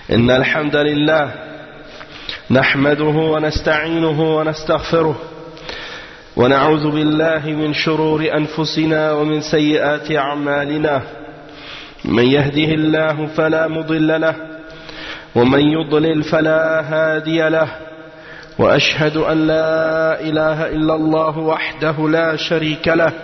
إن الحمد لله نحمده ونستعينه ونستغفره ونعوذ بالله من شرور أنفسنا ومن سيئات أعمالنا من يهده الله فلا مضل له ومن يضلل فلا هادي له وأشهد أن لا إله إلا الله وحده لا شريك له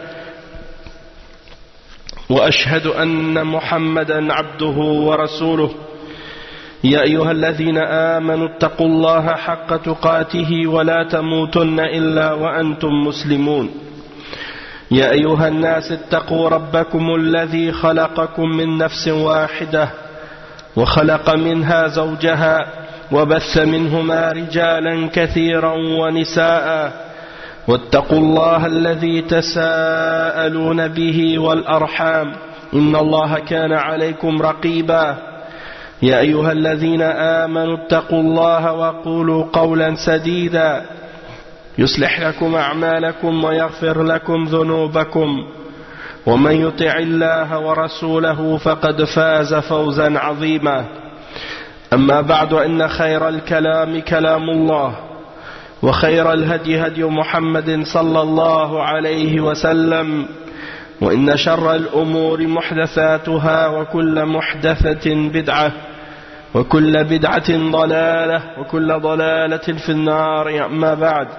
وأشهد أن محمدا عبده ورسوله يا أيها الذين آمنوا اتقوا الله حق تقاته ولا تموتن إلا وأنتم مسلمون يا أيها الناس اتقوا ربكم الذي خلقكم من نفس واحدة وخلق منها زوجها وبث منهما رجالا كثيرا ونساء واتقوا الله الذي تساءلون به والأرحام إن الله كان عليكم رقيبا يا أيها الذين آمنوا اتقوا الله وقولوا قولا سديدا يصلح لكم أعمالكم ويغفر لكم ذنوبكم ومن يطع الله ورسوله فقد فاز فوزا عظيما أما بعد إن خير الكلام كلام الله وخير الهدي هدي محمد صلى الله عليه وسلم وإن شر الأمور محدثاتها وكل محدثة بدعة وكل بدعة ضلالة وكل ضلالة في النار أما بعد.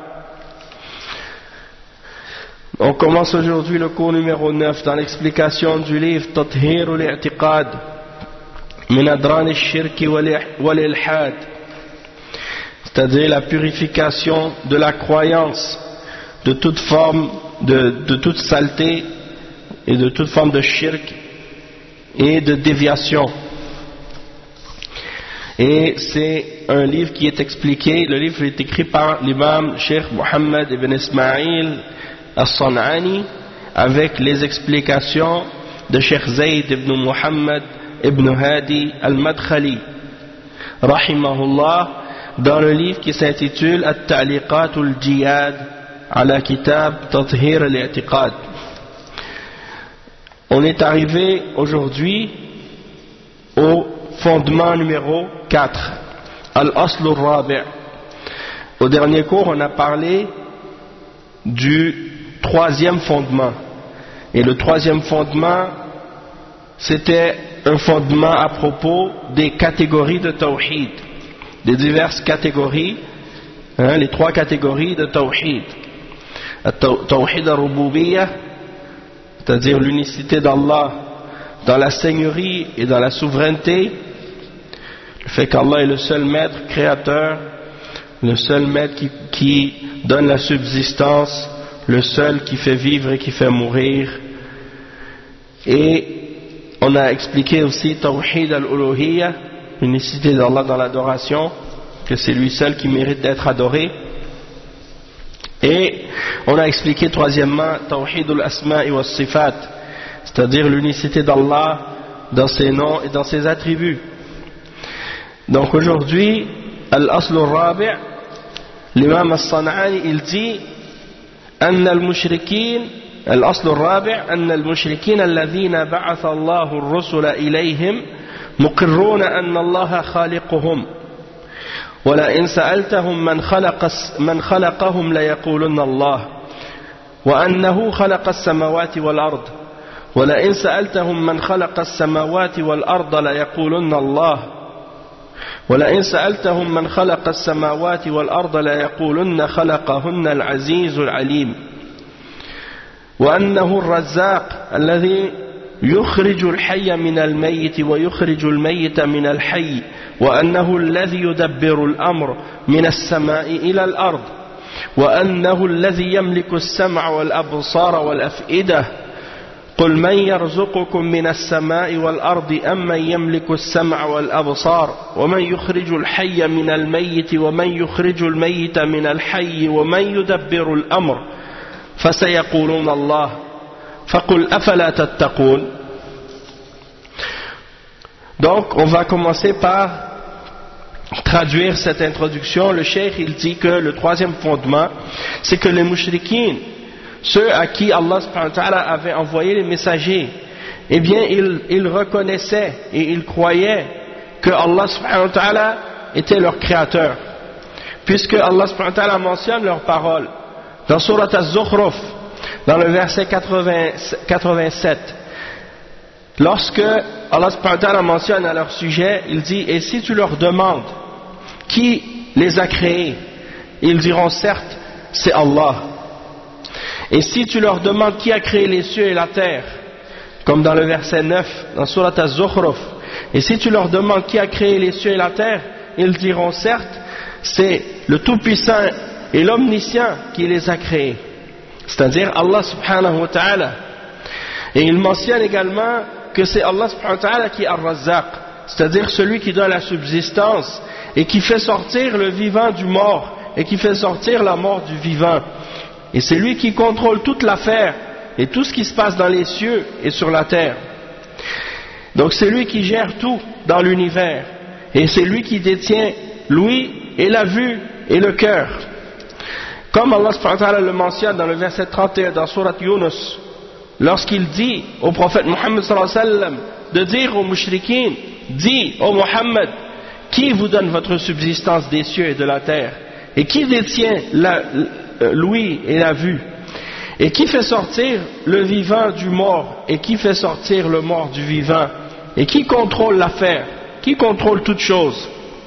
On commence aujourd'hui le cours numéro 9 dans l'explication du livre Tathhir al-i'tiqad min adran al-shirk wal-ilhad, c'est-à-dire la purification de la croyance de toute forme de toute saleté et de toute forme de shirk et de déviation. Et c'est un livre qui est expliqué, le livre est écrit par l'imam Cheikh Mohammed ibn Ismail al-San'ani avec les explications de Cheikh Zayd ibn Muhammad ibn Hadi al-Madkhali rahimahullah dans le livre qui s'intitule At-Ta'liqat al-Jiyad ala Kitab Tathhir al-I'tiqad. On est arrivé aujourd'hui au fondement numéro 4, Al-Asl al-Rabi'. Au dernier cours, on a parlé du troisième fondement. Et le troisième fondement, c'était un fondement à propos des catégories de Tawhid, des diverses catégories, les trois catégories de Tawhid. Tawhid al-Rububiyyah, c'est-à-dire l'unicité d'Allah dans la seigneurie et dans la souveraineté, le fait qu'Allah est le seul maître créateur, le seul maître qui donne la subsistance, le seul qui fait vivre et qui fait mourir. Et on a expliqué aussi Tawhid al-Uluhiyyah, l'unicité d'Allah dans l'adoration, que c'est lui seul qui mérite d'être adoré. Et on a expliqué troisièmement Tawhid al-Asma'i wa Sifat, c'est-à-dire l'unicité d'Allah dans ses noms et dans ses attributs. Donc aujourd'hui, Al-Asl al-Rabi', l'imam al-San'ani il dit أن المشركين الأصل الرابع أن المشركين الذين بعث الله الرسل إليهم مقرون أن الله خالقهم ولئن سألتهم من خلقهم ليقولن الله وأنه خلق السماوات والأرض ولئن سألتهم من خلق السماوات والأرض ليقولن الله ولئن سألتهم من خلق السماوات والأرض ليقولن خلقهن العزيز العليم وأنه الرزاق الذي يخرج الحي من الميت ويخرج الميت من الحي وأنه الذي يدبر الأمر من السماء إلى الأرض وأنه الذي يملك السمع والأبصار والأفئدة قل من يرزقكم من السماء والأرض أم من يملك السمع والأبصار ومن يخرج الحي من الميت ومن يخرج الميت من الحي ومن يدبر الأمر فسيقولون الله فقل أفلا تتقون. Donc on va commencer par traduire cette introduction. Le cheikh il dit que le troisième fondement c'est que les mushrikines, ceux à qui Allah subhanahu wa ta'ala avait envoyé les messagers, eh bien ils reconnaissaient et ils croyaient que Allah subhanahu wa ta'ala était leur créateur, puisque Allah subhanahu wa ta'ala mentionne leurs paroles dans Surat Az-Zukhruf, dans le verset 87. Lorsque Allah subhanahu wa ta'ala mentionne à leur sujet, il dit: et si tu leur demandes qui les a créés, ils diront certes c'est Allah. Et si tu leur demandes qui a créé les cieux et la terre, comme dans le verset 9 dans Surat Az-Zukhruf, et si tu leur demandes qui a créé les cieux et la terre, ils diront certes c'est le Tout-Puissant et l'Omniscient qui les a créés, c'est-à-dire Allah subhanahu wa ta'ala. Et il mentionne également que c'est Allah subhanahu wa ta'ala qui est Ar-Razzaq, c'est-à-dire celui qui donne la subsistance et qui fait sortir le vivant du mort et qui fait sortir la mort du vivant. Et c'est lui qui contrôle toute l'affaire et tout ce qui se passe dans les cieux et sur la terre. Donc c'est lui qui gère tout dans l'univers, et c'est lui qui détient l'ouïe et la vue et le cœur. Comme Allah subhanahu wa ta'ala le mentionne dans le verset 31 dans Surat Yunus, lorsqu'il dit au prophète Muhammad sallallahu alayhi wa sallam de dire aux mushrikines: dis ô Muhammad, qui vous donne votre subsistance des cieux et de la terre, et qui détient l'ouïe et la vue, et qui fait sortir le vivant du mort, et qui fait sortir le mort du vivant, et qui contrôle l'affaire, qui contrôle toute chose,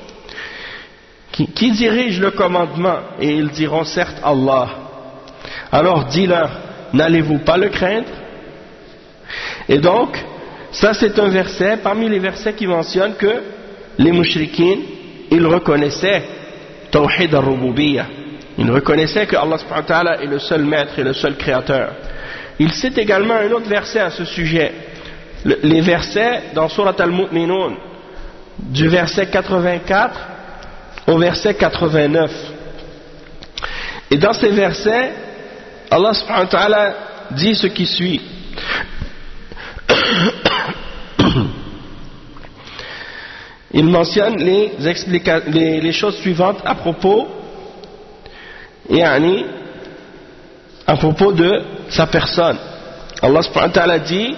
qui dirige le commandement? Et ils diront certes Allah. Alors dis-leur: n'allez-vous pas le craindre? Et donc ça c'est un verset parmi les versets qui mentionnent que les mushrikines, ils reconnaissaient Tawhid al-Rububiyyah, ils reconnaissaient que Allah subhanahu wa ta'ala est le seul maître et le seul créateur. Il cite également un autre verset à ce sujet, les versets dans Surat Al-Mu'minun, du verset 84 au verset 89. Et dans ces versets, Allah subhanahu wa ta'ala dit ce qui suit. Il mentionne les choses suivantes à propos de sa personne. Allah subhanahu wa ta'ala dit: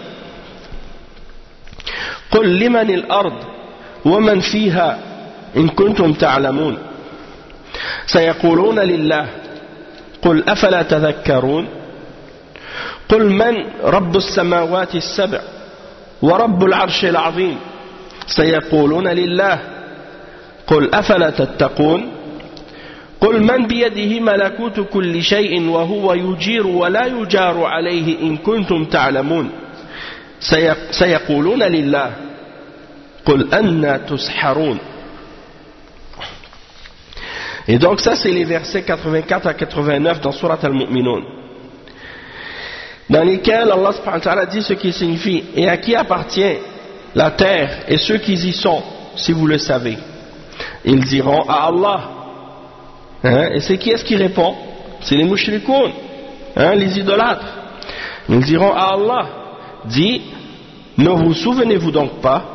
قل لمن الأرض ومن فيها إن كنتم تعلمون سيقولون لله قل أفلا تذكرون قل من رب السماوات السبع ورب العرش العظيم سيقولون لله قل أفلا تتقون قل من بيده ملكوت كل شيء وهو يجير ولا يجار عليه إن كنتم تعلمون سيقولون لله قل أنى تسحرون. Et donc ça c'est les versets 84 à 89 dans Surat Al-Mu'minun, dans lesquels Allah subhanahu wa ta'ala dit ce qui signifie: et à qui appartient la terre et ceux qui y sont, si vous le savez? Ils diront: à Allah. Et c'est qui est-ce qui répond? C'est les mushrikoun, les idolâtres. Ils diront: à Allah. Dis: ne vous souvenez-vous donc pas?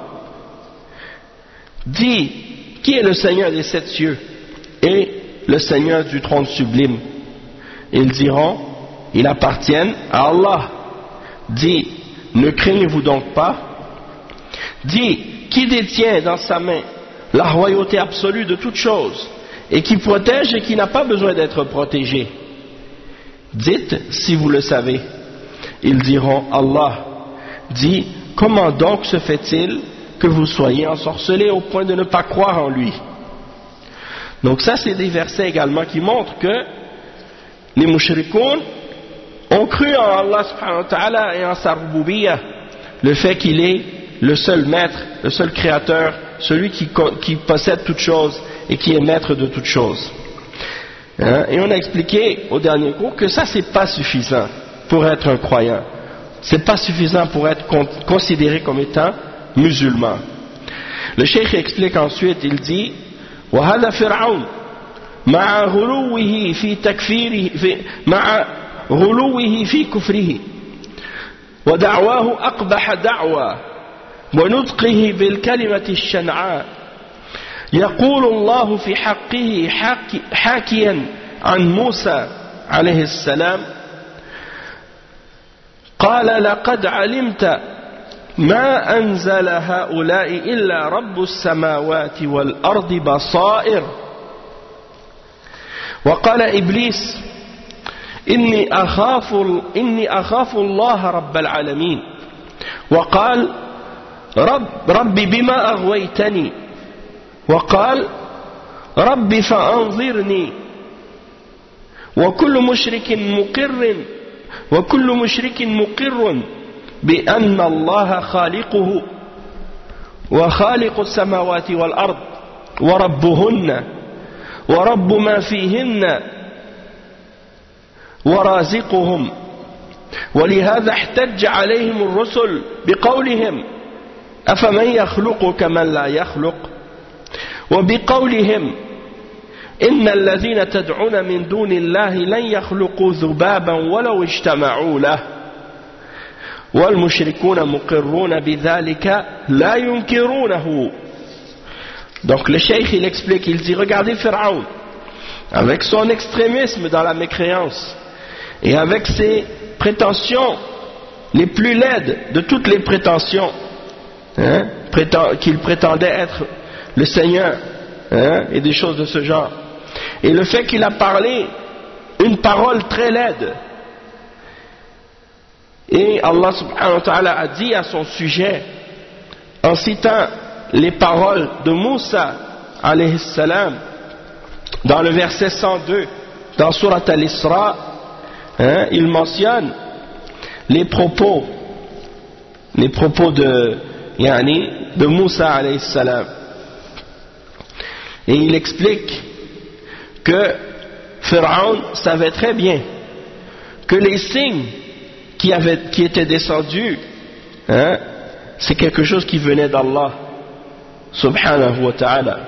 Dis: qui est le Seigneur des sept cieux et le Seigneur du trône sublime? Ils diront: ils appartiennent à Allah. Dis: ne craignez-vous donc pas? Dis: qui détient dans sa main la royauté absolue de toutes choses, et qui protège et qui n'a pas besoin d'être protégé? Dites si vous le savez. Ils diront: Allah. Dis: comment donc se fait-il que vous soyez ensorcelés au point de ne pas croire en lui? Donc ça c'est des versets également qui montrent que les mushrikoun ont cru en Allah subhanahu wa ta'ala et en sa rububiyyah, le fait qu'il est le seul maître, le seul créateur, celui qui possède toutes choses et qui est maître de toutes choses. Et on a expliqué au dernier cours que ça c'est pas suffisant pour être un croyant, c'est pas suffisant pour être considéré comme étant musulman. Le cheikh explique ensuite, il dit: وهذا فرعون مع غلوه في تكفيره مع غلوه في كفره ودعواه أقبح دعوى ونطقه بالكلمة الشنعاء يقول الله في حقه حاكيا عن موسى عليه السلام: قال لقد علمت ما أنزل هؤلاء إلا رب السماوات والأرض بصائر. وقال إبليس إني أخاف الله رب العالمين. وقال ربي بما أغويتني. وقال ربي فأنظرني. وكل مشرك مقر بأن الله خالقه وخالق السماوات والأرض وربهن ورب ما فيهن ورازقهم. ولهذا احتج عليهم الرسل بقولهم أفمن يخلق كمن لا يخلق، وبقولهم إن الذين تدعون من دون الله لن يخلقوا ذبابا ولو اجتمعوا له والمشركون مقرون بذلك لا ينكرونه. Donc le cheikh il explique, il dit regardez Pharaon avec son extrémisme dans la mécréance et avec ses prétentions les plus laides de toutes les prétentions, qu'il prétendait être le Seigneur, et des choses de ce genre, et le fait qu'il a parlé une parole très laide. Et Allah subhanahu wa ta'ala a dit à son sujet, en citant les paroles de Moussa alayhi salam dans le verset 102 dans Surat al-Isra, il mentionne les propos de Moussa alayhi salam, et il explique que Pharaon savait très bien que les signes qui étaient descendus, c'est quelque chose qui venait d'Allah subhanahu wa ta'ala.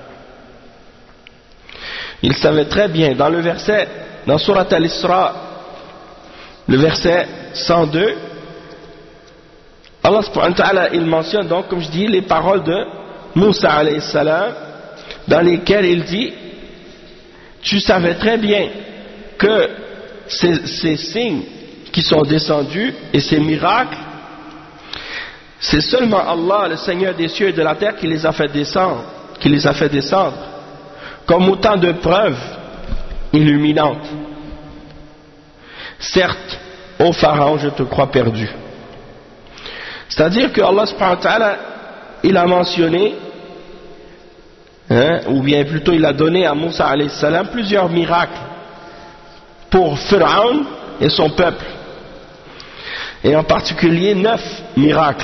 Il savait très bien dans le verset, dans Surat al-Isra, le verset 102, Allah subhanahu wa ta'ala il mentionne donc, comme je dis, les paroles de Moussa alayhi salam, dans lesquelles il dit tu savais très bien que ces signes qui sont descendus et ces miracles, c'est seulement Allah, le Seigneur des cieux et de la terre, qui les a fait descendre, comme autant de preuves illuminantes. Certes, ô Pharaon, je te crois perdu. C'est-à-dire que Allah subhanahu wa ta'ala, il a mentionné, ou bien plutôt il a donné à Moussa alayhi salam plusieurs miracles pour Pharaon et son peuple, et en particulier 9 miracles,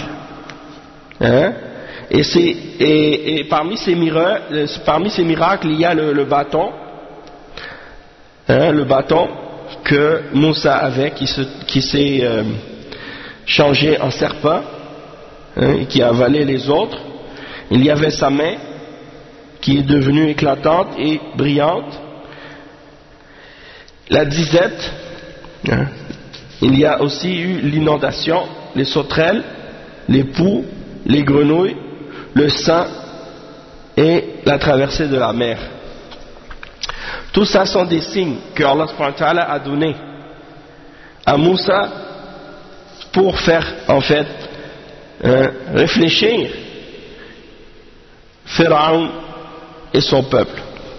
et parmi ces miracles il y a le bâton, le bâton que Moussa avait, qui s'est changé en serpent, et qui a avalé les autres. Il y avait sa main qui est devenue éclatante et brillante, la disette, il y a aussi eu l'inondation, les sauterelles, les poux, les grenouilles, le sang et la traversée de la mer. Tout ça sont des signes que Allah subhanahu wa ta'ala a donné à Moussa pour faire en fait réfléchir Pharaon et son peuple.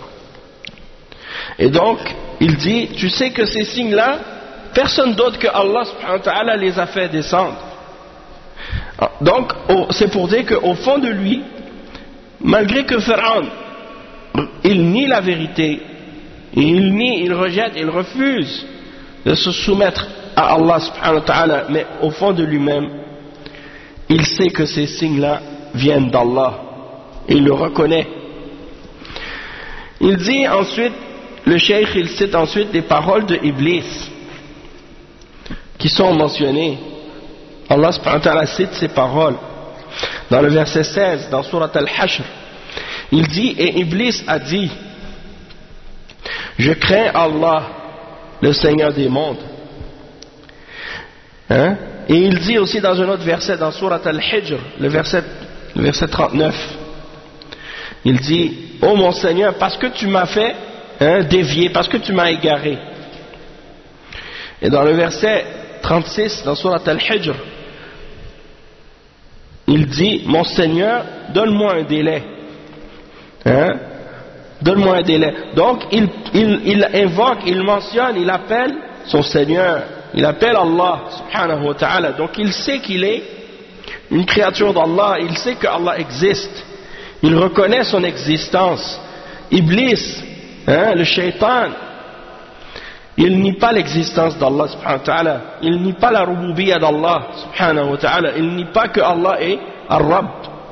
Et donc il dit, tu sais que ces signes-là, personne d'autre que Allah subhanahu wa ta'ala les a fait descendre. Donc c'est pour dire qu'au fond de lui, malgré que Pharaon il nie la vérité, il rejette, il refuse de se soumettre à Allah subhanahu wa ta'ala, mais au fond de lui-même il sait que ces signes-là viennent d'Allah, il le reconnaît. Il dit ensuite, le cheikh il cite ensuite des paroles de Iblis qui sont mentionnées. Allah subhanahu wa ta'ala cite ces paroles dans le verset 16 dans Surat al-Hashr. Il dit, et Iblis a dit, je crains Allah, le Seigneur des mondes. Et il dit aussi dans un autre verset, dans Surat al-Hijr, le verset 39, il dit, ô mon Seigneur, parce que tu m'as fait dévier, parce que tu m'as égaré. Et dans le verset 36, dans Surat al-Hijr, il dit, mon Seigneur, donne-moi un délai. Hein? Donne-moi un délai. Donc, il invoque, il mentionne, il appelle son Seigneur. Il appelle Allah, subhanahu wa ta'ala. Donc, il sait qu'il est une créature d'Allah. Il sait que Allah existe. Il reconnaît son existence. Iblis, hein, le shaitan, il nie pas l'existence d'Allah, subhanahu wa ta'ala. Il nie pas la rububiyyah d'Allah, subhanahu wa ta'ala. Il nie pas que Allah est Ar-Rabb.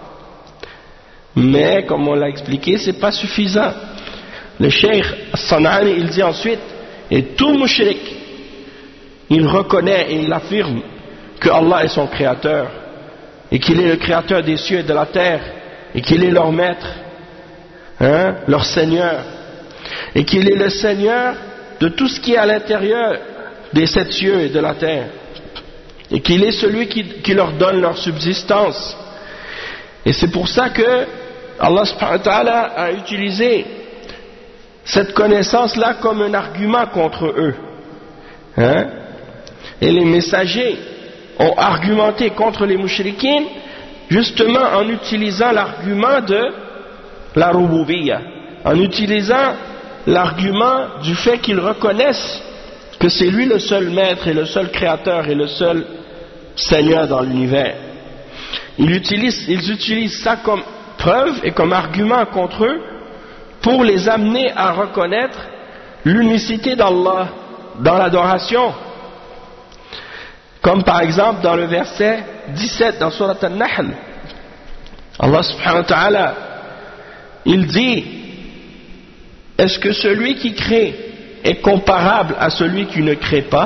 Mais, comme on l'a expliqué, c'est pas suffisant. Le Cheikh As-San'ani, il dit ensuite, et tout mushrik, il reconnaît et il affirme que Allah est son créateur, et qu'il est le créateur des cieux et de la terre, et qu'il est leur maître, hein, leur Seigneur, et qu'il est le Seigneur de tout ce qui est à l'intérieur des sept cieux et de la terre, et qu'il est celui qui leur donne leur subsistance. Et c'est pour ça que Allah subhanahu wa ta'ala a utilisé cette connaissance-là comme un argument contre eux. Hein? Et les messagers ont argumenté contre les mushrikines justement en utilisant l'argument de la rububiyyah, en utilisant l'argument du fait qu'ils reconnaissent que c'est lui le seul maître et le seul créateur et le seul Seigneur dans l'univers. Ils utilisent ça comme preuve et comme argument contre eux pour les amener à reconnaître l'unicité d'Allah dans l'adoration. Comme par exemple dans le verset 17 dans Surat An-Nahl, Allah subhanahu wa ta'ala, il dit, est-ce que celui qui crée est comparable à celui qui ne crée pas?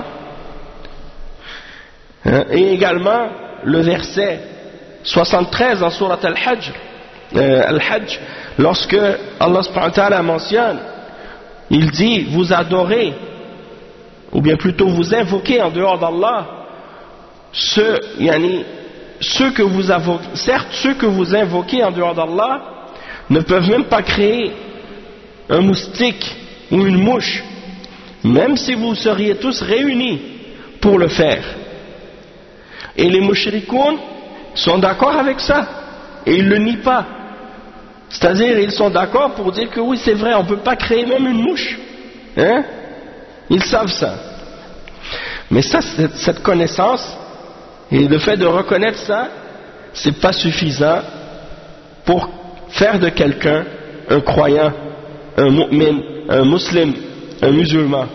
Et également le verset 73 dans Surat Al-Hajj, lorsque Allah subhanahu wa ta'ala mentionne, il dit, vous adorez, ou bien plutôt vous invoquez en dehors d'Allah, certes ceux que vous invoquez en dehors d'Allah ne peuvent même pas créer un moustique ou une mouche, même si vous seriez tous réunis pour le faire. Et les mushrikoun sont d'accord avec ça, et ils ne le nient pas. C'est-à-dire, ils sont d'accord pour dire que oui, c'est vrai, on ne peut pas créer même une mouche. Hein? Ils savent ça. Mais ça, cette connaissance, et le fait de reconnaître ça, c'est pas suffisant pour faire de quelqu'un un croyant, un mu'min, un musulman, un musulman.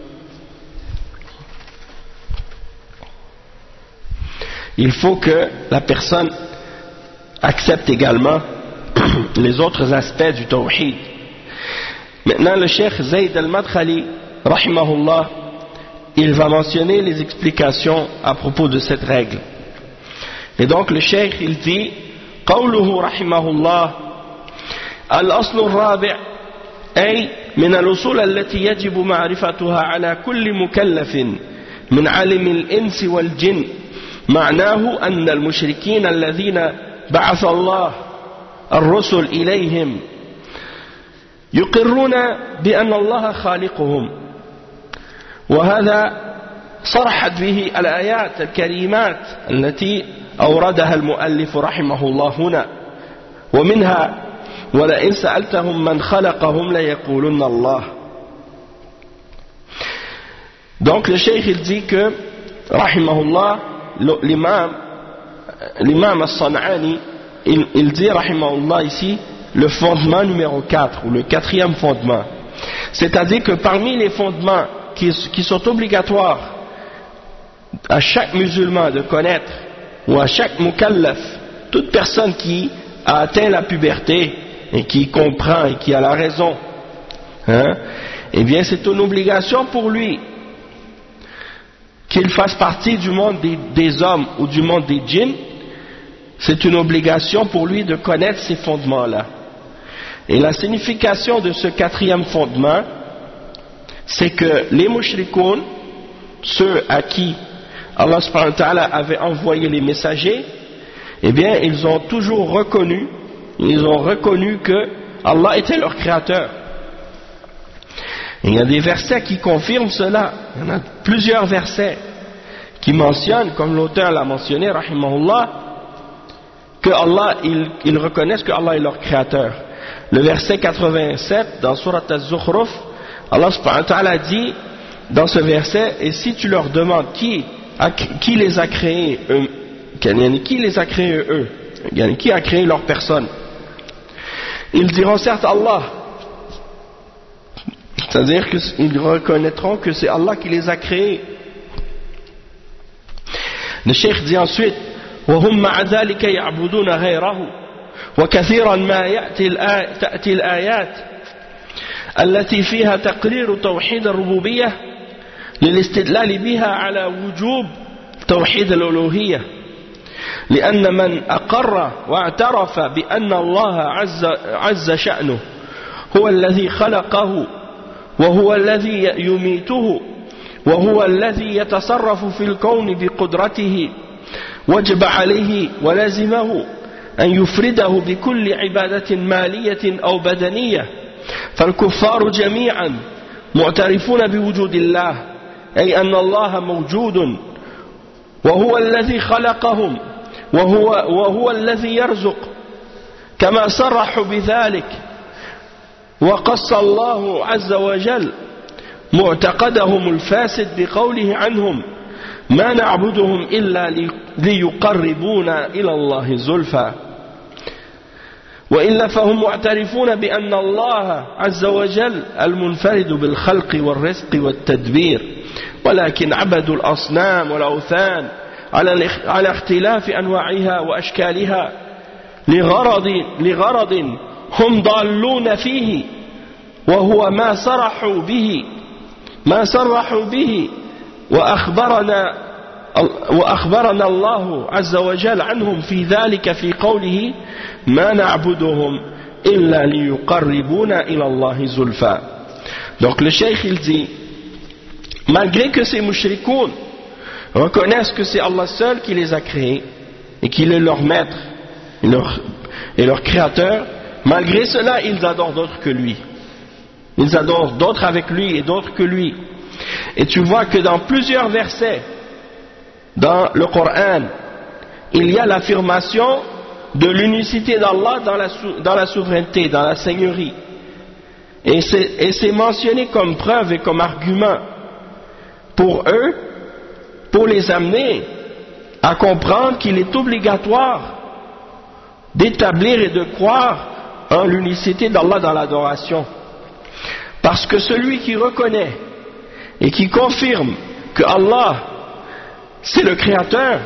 Il faut que la personne accepte également les autres aspects du tawhid. Maintenant, le cheikh Zayd al-Madkhali, rahimahullah, il va mentionner les explications à propos de cette règle. Et donc le cheikh, il dit, قوله رحمه الله الأصل الرابع أي من الأصول التي يجب معرفتها على كل مكلف من عالم الإنس والجن معناه أن المشركين الذين بعث الله الرسل إليهم يقرون بأن الله خالقهم، وهذا صرحت به الآيات الكريمات التي أوردها المؤلف رحمه الله هنا، ومنها ولئن سألتهم من خلقهم ليقولن الله. Donc le cheikh il dit que rahimahullah, l'imam As-San'ani il dit rahimahullah ici le fondement numéro 4 ou le quatrième fondement, c'est-à-dire que parmi les fondements qui sont obligatoires à chaque musulman de connaître, ou à chaque mukallaf, toute personne qui a atteint la puberté et qui comprend et qui a la raison, hein, eh bien c'est une obligation pour lui qu'il fasse partie du monde des hommes ou du monde des djinns. C'est une obligation pour lui de connaître ces fondements-là. Et la signification de ce quatrième fondement, c'est que les mushrikoun, ceux à qui Allah subhanahu wa ta'ala avait envoyé les messagers, eh bien ils ont toujours reconnu que Allah était leur créateur. Et il y a des versets qui confirment cela. Il y en a plusieurs versets qui mentionnent, comme l'auteur l'a mentionné, rahimahullah, que Allah, ils reconnaissent que Allah est leur créateur. Le verset 87 dans Surat Az-Zukhruf, Allah subhanahu wa ta'ala dit dans ce verset, et si tu leur demandes qui les a créés eux, qui les a créés eux, qui a créé leur personne, ils diront certes Allah, c'est-à-dire qu'ils reconnaîtront que c'est Allah qui les a créés. Le cheikh dit ensuite وهم مع ذلك يعبدون غيره وكثيرا ما تأتي الآيات التي فيها تقرير توحيد الربوبية للاستدلال بها على وجوب توحيد الألوهية لأن من أقر واعترف بأن الله عز شأنه هو الذي خلقه وهو الذي يميته وهو الذي يتصرف في الكون بقدرته وجب عليه ولازمه أن يفرده بكل عبادة مالية أو بدنية فالكفار جميعا معترفون بوجود الله أي أن الله موجود وهو الذي خلقهم وهو الذي يرزق كما صرحوا بذلك وقص الله عز وجل معتقدهم الفاسد بقوله عنهم ما نعبدهم إلا ليقربونا إلى الله زلفى وإلا فهم معترفون بأن الله عز وجل المنفرد بالخلق والرزق والتدبير ولكن عبدوا الأصنام والأوثان على اختلاف أنواعها وأشكالها لغرض هم ضالون فيه وهو ما صرحوا به وأخبرنا الله عز وجل عنهم في ذلك في قوله ما نعبدهم إلا ليقربونا إلى الله زلفى. Donc le cheikh il dit, malgré que ces mushrikoun reconnaissent que c'est Allah seul qui les a créés et qu'il est leur maître et leur créateur, malgré cela ils adorent d'autres que lui. Ils adorent d'autres avec lui et d'autres que lui. Et tu vois que dans plusieurs versets dans le Coran, il y a l'affirmation de l'unicité d'Allah dans la souveraineté, dans la seigneurie. Et c'est mentionné comme preuve et comme argument pour eux, pour les amener à comprendre qu'il est obligatoire d'établir et de croire en l'unicité d'Allah dans l'adoration. Parce que celui qui reconnaît et qui confirme que Allah c'est le créateur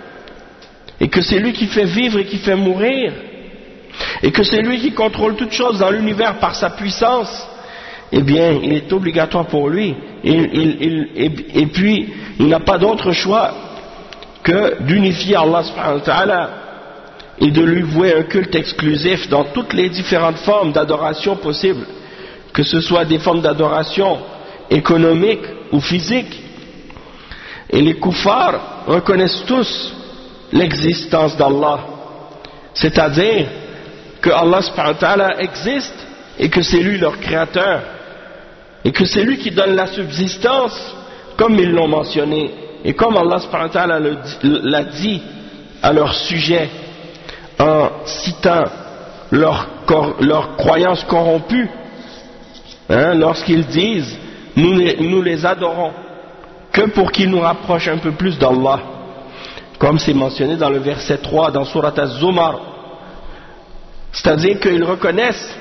et que c'est lui qui fait vivre et qui fait mourir et que c'est lui qui contrôle toutes choses dans l'univers par sa puissance, eh bien il est obligatoire pour lui et puis il n'a pas d'autre choix que d'unifier Allah subhanahu wa ta'ala et de lui vouer un culte exclusif dans toutes les différentes formes d'adoration possibles, que ce soit des formes d'adoration économiques ou physiques. Et les kuffars reconnaissent tous l'existence d'Allah, c'est-à-dire que Allah subhanahu wa ta'ala existe et que c'est lui leur créateur et que c'est lui qui donne la subsistance comme ils l'ont mentionné et comme Allah subhanahu wa ta'ala l'a dit à leur sujet en citant leur croyance corrompue, lorsqu'ils disent nous les adorons que pour qu'ils nous rapprochent un peu plus d'Allah, comme c'est mentionné dans le verset 3 dans Surat Az-Zumar, c'est-à-dire qu'ils reconnaissent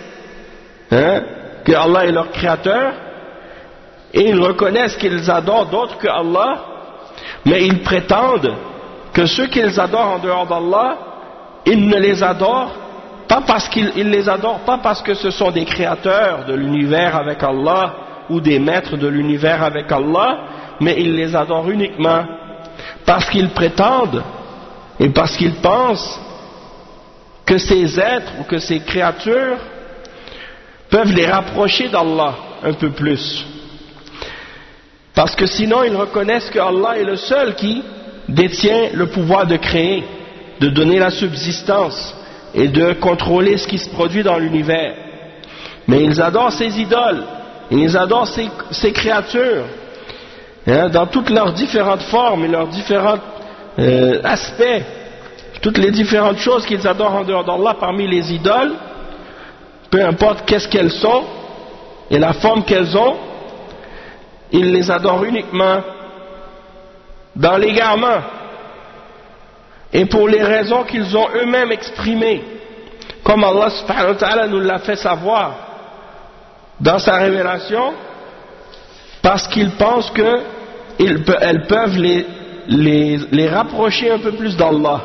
que Allah est leur créateur et ils reconnaissent qu'ils adorent d'autres que Allah, mais ils prétendent que ceux qu'ils adorent en dehors d'Allah, ils ne les adorent pas parce qu'ils les adorent pas parce que ce sont des créateurs de l'univers avec Allah ou des maîtres de l'univers avec Allah, mais ils les adorent uniquement parce qu'ils prétendent et parce qu'ils pensent que ces êtres ou que ces créatures peuvent les rapprocher d'Allah un peu plus. Parce que sinon ils reconnaissent que Allah est le seul qui détient le pouvoir de créer, de donner la subsistance et de contrôler ce qui se produit dans l'univers. Mais ils adorent ces idoles, ils adorent ces créatures, dans toutes leurs différentes formes et leurs différents aspects, toutes les différentes choses qu'ils adorent en dehors d'Allah parmi les idoles, peu importe qu'est-ce qu'elles sont et la forme qu'elles ont, ils les adorent uniquement dans l'égarement et pour les raisons qu'ils ont eux-mêmes exprimées, comme Allah subhanahu wa ta'ala nous l'a fait savoir dans sa révélation, parce qu'ils pensent qu'elles peuvent les rapprocher un peu plus d'Allah,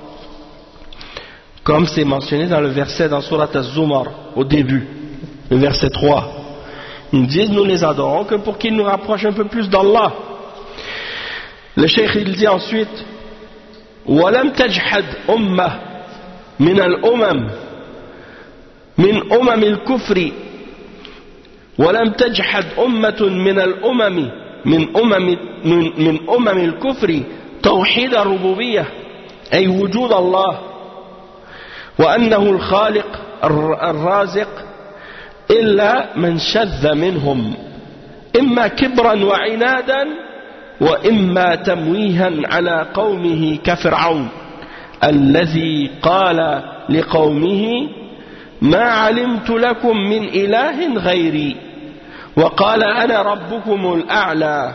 comme c'est mentionné dans le verset dans Surat Az-Zumar au début, le verset 3. Ils disent nous les adorons que pour qu'ils nous rapprochent un peu plus d'Allah. Le cheikh il dit ensuite وَلَمْ تَجْحَدْ أُمَّةٌ مِنَ الْأُمَمِ مِنْ أُمَمِ الْكُفْرِ وَلَمْ تَجْحَدْ أُمَّةٌ مِنَ الْأُمَمِ من أمم الكفر توحيد الربوبية أي وجود الله وأنه الخالق الرازق إلا من شذ منهم إما كبرا وعنادا وإما تمويها على قومه كفرعون الذي قال لقومه ما علمت لكم من إله غيري وقال أنا ربكم الأعلى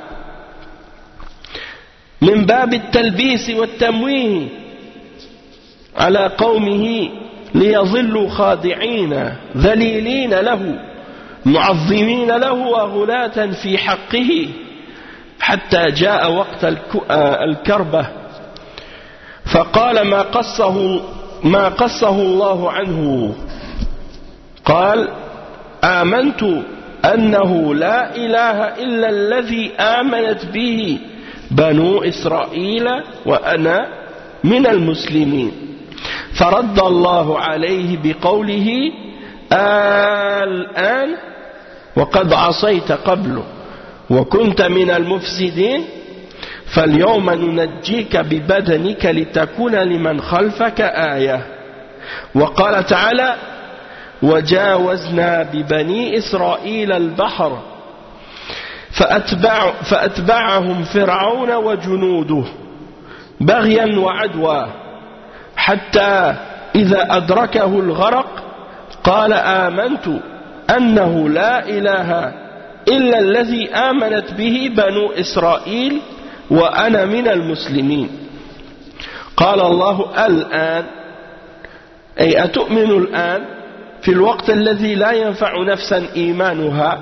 من باب التلبيس والتمويه على قومه ليظلوا خاضعين ذليلين له معظمين له وغلاة في حقه حتى جاء وقت الكربة فقال ما قصه الله عنه قال آمنت أنه لا إله إلا الذي آمنت به بنو إسرائيل وأنا من المسلمين فرد الله عليه بقوله الآن وقد عصيت قبله وكنت من المفسدين فاليوم ننجيك ببدنك لتكون لمن خلفك آية وقال تعالى وجاوزنا ببني إسرائيل البحر فأتبعهم فرعون وجنوده بغيا وعدوى حتى إذا أدركه الغرق قال آمنت أنه لا إله إلا الذي آمنت به بنو إسرائيل وأنا من المسلمين قال الله الآن أي أتؤمن الآن في الوقت الذي لا ينفع نفسا إيمانها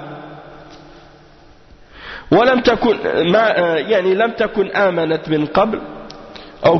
ولم تكن لم تكن آمنت من قبل أو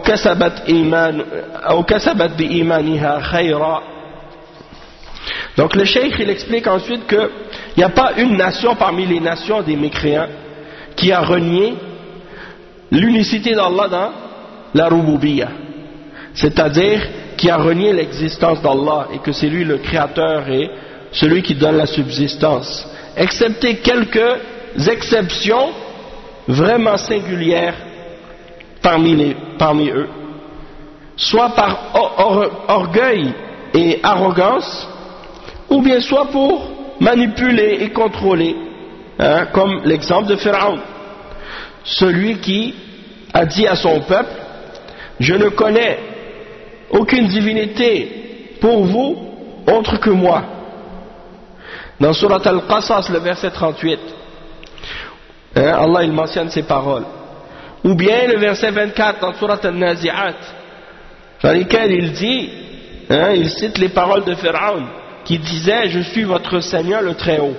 كسبت بإيمانها خيرا. Donc le cheikh il explique ensuite qu'il n'y a pas une nation parmi les nations des mécréants qui a renié l'unicité d'Allah dans la Rububiyyah, c'est-à-dire qui a renié l'existence d'Allah et que c'est lui le créateur et celui qui donne la subsistance, excepté quelques exceptions vraiment singulières parmi eux, soit par orgueil et arrogance, ou bien soit pour manipuler et contrôler, comme l'exemple de Pharaon, celui qui a dit à son peuple je ne connais aucune divinité pour vous autre que moi, dans Surat Al-Qasas le verset 38, Allah il mentionne ces paroles, ou bien le verset 24 dans Surat Al-Nazi'at dans lesquels il dit, il cite les paroles de Pharaon qui disait je suis votre Seigneur le Très-Haut.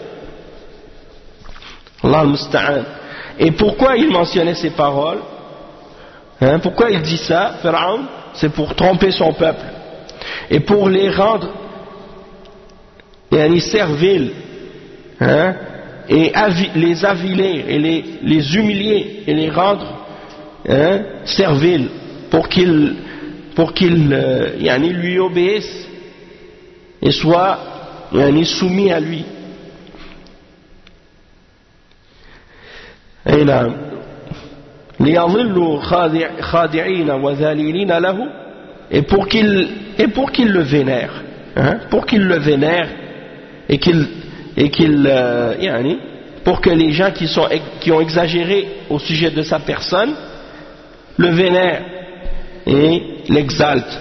Allah al-Musta'an. Et pourquoi il mentionnait ces paroles, pourquoi il dit ça, Pharaon? C'est pour tromper son peuple et pour les rendre serviles, et les aviler et les humilier et les rendre serviles pour qu'ils lui obéissent et soient soumis à lui. Et pour qu'il le vénère, pour qu'il le vénère et pour que les gens qui ont exagéré au sujet de sa personne le vénèrent et l'exalte,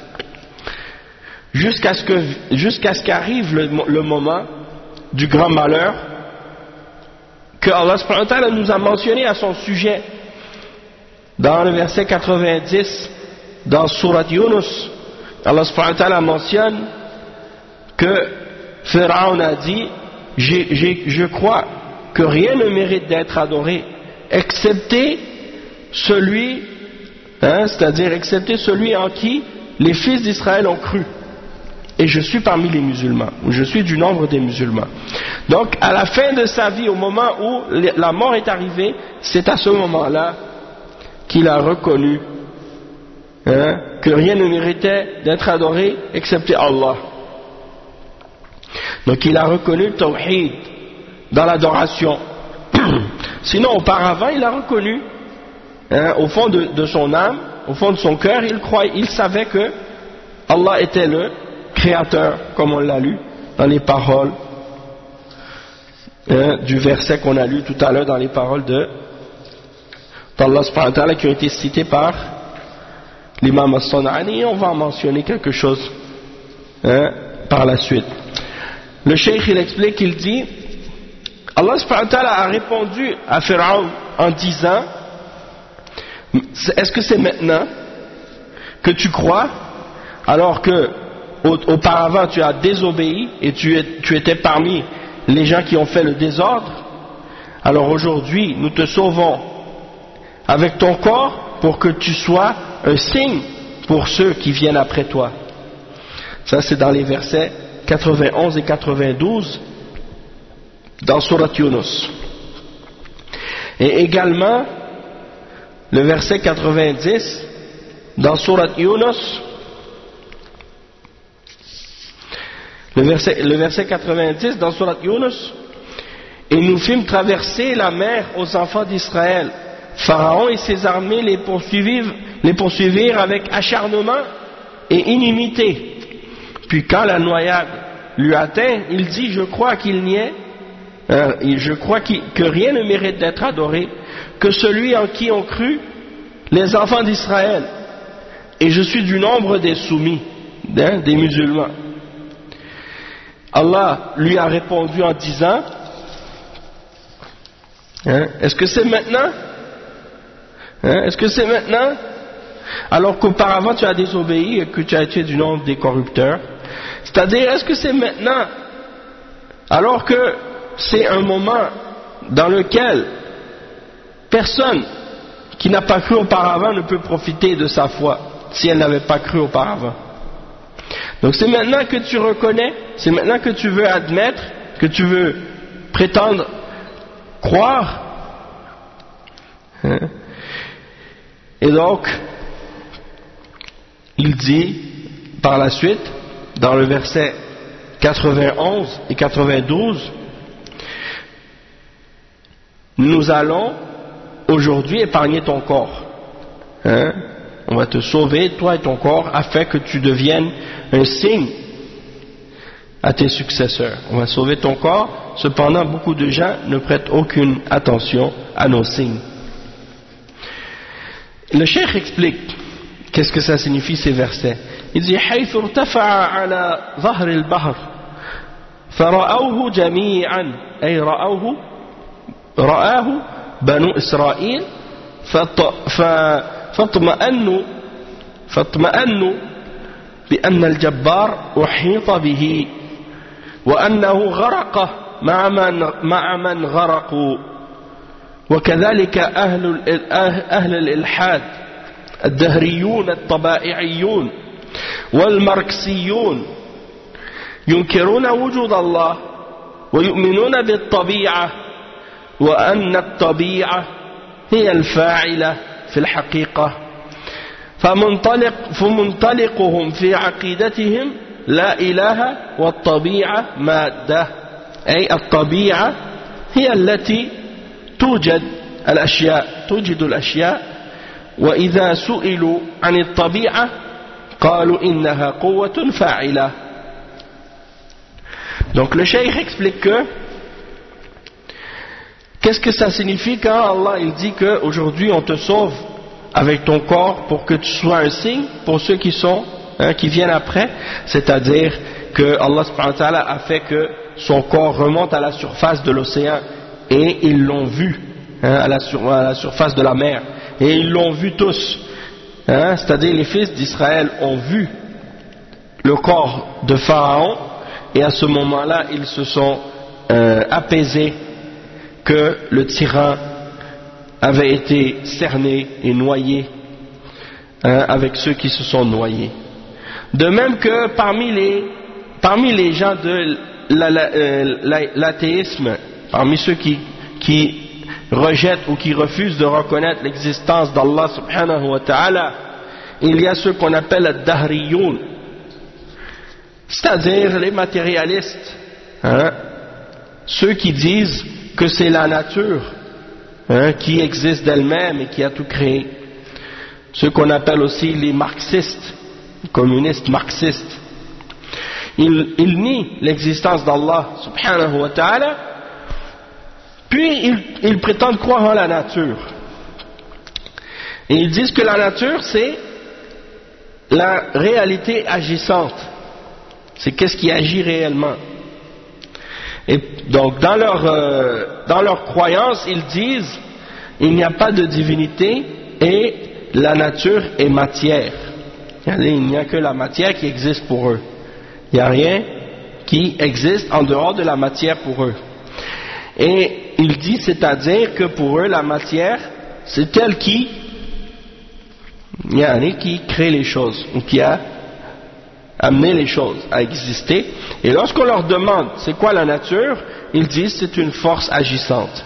jusqu'à ce qu'arrive le moment du grand malheur que Allah subhanahu wa ta'ala nous a mentionné à son sujet dans le verset 90 dans Surat Yunus. Allah subhanahu wa ta'ala mentionne que Pharaon a dit je crois que rien ne mérite d'être adoré excepté celui c'est-à-dire excepté celui en qui les fils d'Israël ont cru, et je suis parmi les musulmans, ou je suis du nombre des musulmans. Donc à la fin de sa vie, au moment où la mort est arrivée, c'est à ce moment-là qu'il a reconnu que rien ne méritait d'être adoré excepté Allah. Donc il a reconnu le tawhid dans l'adoration. Sinon auparavant il a reconnu au fond de son âme, au fond de son cœur, il savait que Allah était le créateur, comme on l'a lu dans les paroles du verset qu'on a lu tout à l'heure, dans les paroles d'Allah subhanahu wa ta'ala qui ont été citées par l'imam As-San'ani. On va en mentionner quelque chose par la suite. Le cheikh il explique, il dit Allah subhanahu wa ta'ala a répondu à Pharaon en disant: est-ce que c'est maintenant que tu crois, alors que auparavant tu as désobéi et tu étais parmi les gens qui ont fait le désordre? Alors aujourd'hui nous te sauvons avec ton corps pour que tu sois un signe pour ceux qui viennent après toi. Ça c'est dans les versets 91 et 92 dans Surat Yunus. Et également le verset 90 dans Surat Yunus, le verset 90 dans Surat Yunus: et nous fîmes traverser la mer aux enfants d'Israël. Pharaon et ses armées les poursuivirent avec acharnement et inimité. Puis quand la noyade lui atteint, il dit: je crois qu'il n'y ait que rien ne mérite d'être adoré que celui en qui ont cru les enfants d'Israël, et je suis du nombre des soumis, des musulmans. Allah lui a répondu en disant: est-ce que c'est maintenant? Est-ce que c'est maintenant? Alors qu'auparavant tu as désobéi et que tu as été du nombre des corrupteurs. C'est-à-dire, est-ce que c'est maintenant, alors que c'est un moment dans lequel personne qui n'a pas cru auparavant ne peut profiter de sa foi si elle n'avait pas cru auparavant. Donc c'est maintenant que tu reconnais, c'est maintenant que tu veux admettre, que tu veux prétendre croire. Et donc il dit par la suite dans le verset 91 et 92: nous allons aujourd'hui épargner ton corps. On va te sauver, toi et ton corps, afin que tu deviennes un signe à tes successeurs. On va sauver ton corps, cependant beaucoup de gens ne prêtent aucune attention à nos signes. Le cheikh explique qu'est-ce que ça signifie ces versets. Il dit: حيث ارتفع على ظهر البحر فرأوه جميعا أي رآه بنو إسرائيل فاطمأنوا بأن الجبار أحيط به وأنه غرق مع من غرقوا. وكذلك أهل الإلحاد الدهريون الطبائعيون والماركسيون ينكرون وجود الله ويؤمنون بالطبيعة وأن الطبيعة هي الفاعلة في الحقيقة. فمنطلقهم في عقيدتهم لا إله والطبيعة مادة، أي الطبيعة هي التي توجد الأشياء وإذا سئلوا عن الطبيعة قالوا إنها قوة فاعلة. Donc le cheikh explique que qu'est-ce que ça signifie quand Allah il dit qu'aujourd'hui on te sauve avec ton corps pour que tu sois un signe pour ceux qui sont, qui viennent après, c'est-à-dire que Allah subhanahu wa ta'ala a fait que son corps remonte à la surface de l'océan et ils l'ont vu à la surface de la mer et ils l'ont vu tous, c'est-à-dire les fils d'Israël ont vu le corps de Pharaon et à ce moment-là ils se sont apaisés que le tyran avait été cerné et noyé avec ceux qui se sont noyés. De même que parmi les gens de l'athéisme, parmi ceux qui rejettent ou qui refusent de reconnaître l'existence d'Allah subhanahu wa ta'ala, il y a ceux qu'on appelle les Dahriyoun, c'est-à-dire les matérialistes, ceux qui disent que c'est la nature qui existe d'elle-même et qui a tout créé. Ceux qu'on appelle aussi les marxistes, les communistes marxistes. Ils nient l'existence d'Allah subhanahu wa ta'ala, puis ils prétendent croire en la nature. Et ils disent que la nature c'est la réalité agissante, c'est qu'est-ce qui agit réellement. Et donc dans leur croyance, ils disent il n'y a pas de divinité et la nature est matière. Il n'y a que la matière qui existe pour eux. Il n'y a rien qui existe en dehors de la matière pour eux. Et il dit, c'est-à-dire que pour eux la matière c'est elle qui crée les choses ou qui a amené les choses à exister. Et lorsqu'on leur demande c'est quoi la nature, ils disent c'est une force agissante.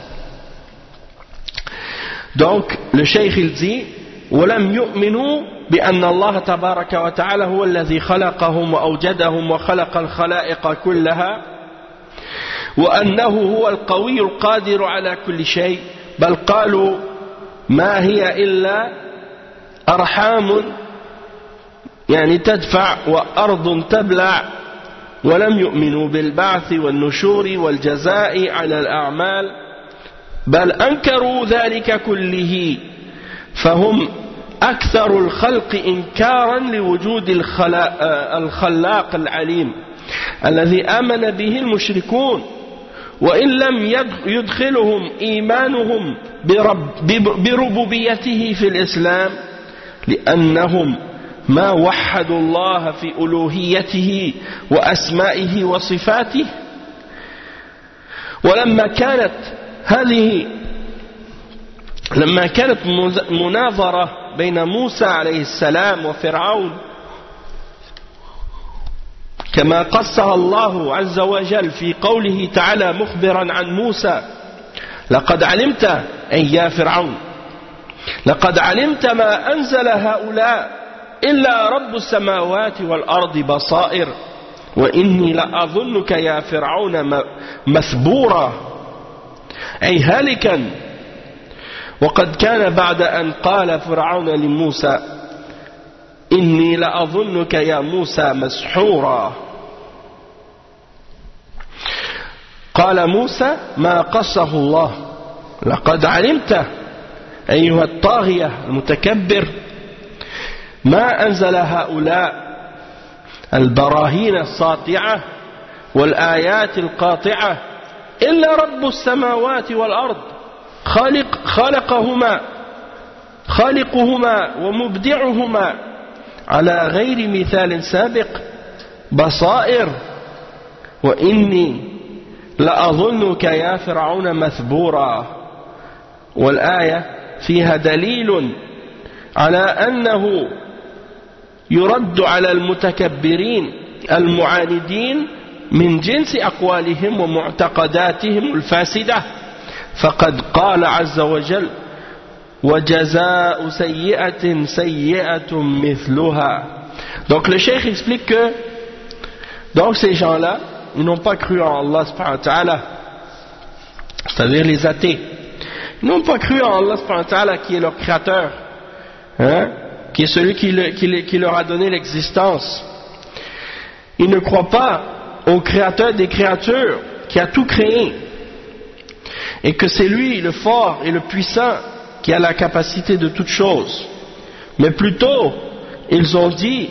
Donc le cheikh il dit وَلَمْ يُؤْمِنُوا بِأَنَّ اللَّهَ تَبَارَكَ وَتَعَالَى هُوَ الَّذِي خَلَقَهُمْ وَأَوْجَدَهُمْ وَخَلَقَ الْخَلَائِقَ كُلَّهَا وأنه هو القوي القادر على كل شيء بل قالوا ما هي إلا أرحام يعني تدفع وأرض تبلع ولم يؤمنوا بالبعث والنشور والجزاء على الأعمال بل أنكروا ذلك كله فهم أكثر الخلق إنكارا لوجود الخلاق العليم الذي آمن به المشركون وإن لم يدخلهم إيمانهم بربوبيته في الإسلام لأنهم ما وحدوا الله في ألوهيته وأسمائه وصفاته. ولما كانت مناظرة بين موسى عليه السلام وفرعون كما قصها الله عز وجل في قوله تعالى مخبرا عن موسى لقد علمت أي يا فرعون لقد علمت ما أنزل هؤلاء إلا رب السماوات والأرض بصائر وإني لأظنك يا فرعون مثبورا أي هالكا وقد كان بعد أن قال فرعون لموسى إني لأظنك يا موسى مسحورا قال موسى ما قصه الله لقد علمت أيها الطاغية المتكبر ما أنزل هؤلاء البراهين الساطعة والآيات القاطعة إلا رب السماوات والأرض خالقهما ومبدعهما على غير مثال سابق بصائر وإني لأظنك يا فرعون مثبورا. والآية فيها دليل على أنه يرد على المتكبرين المعاندين من جنس أقوالهم ومعتقداتهم الفاسدة فقد قال عز وجل وجزاء سيئة سيئة مثلها. Donc le cheikh explique que donc ces gens-là ils n'ont pas cru en Allah subhanahu wa ta'ala, c'est-à-dire les athées. Ils n'ont pas cru en Allah subhanahu wa ta'ala qui est leur créateur, qui est celui qui leur a donné l'existence. Ils ne croient pas au créateur des créatures qui a tout créé et que c'est lui le fort et le puissant qui a la capacité de toutes choses. mais plutôt ils ont dit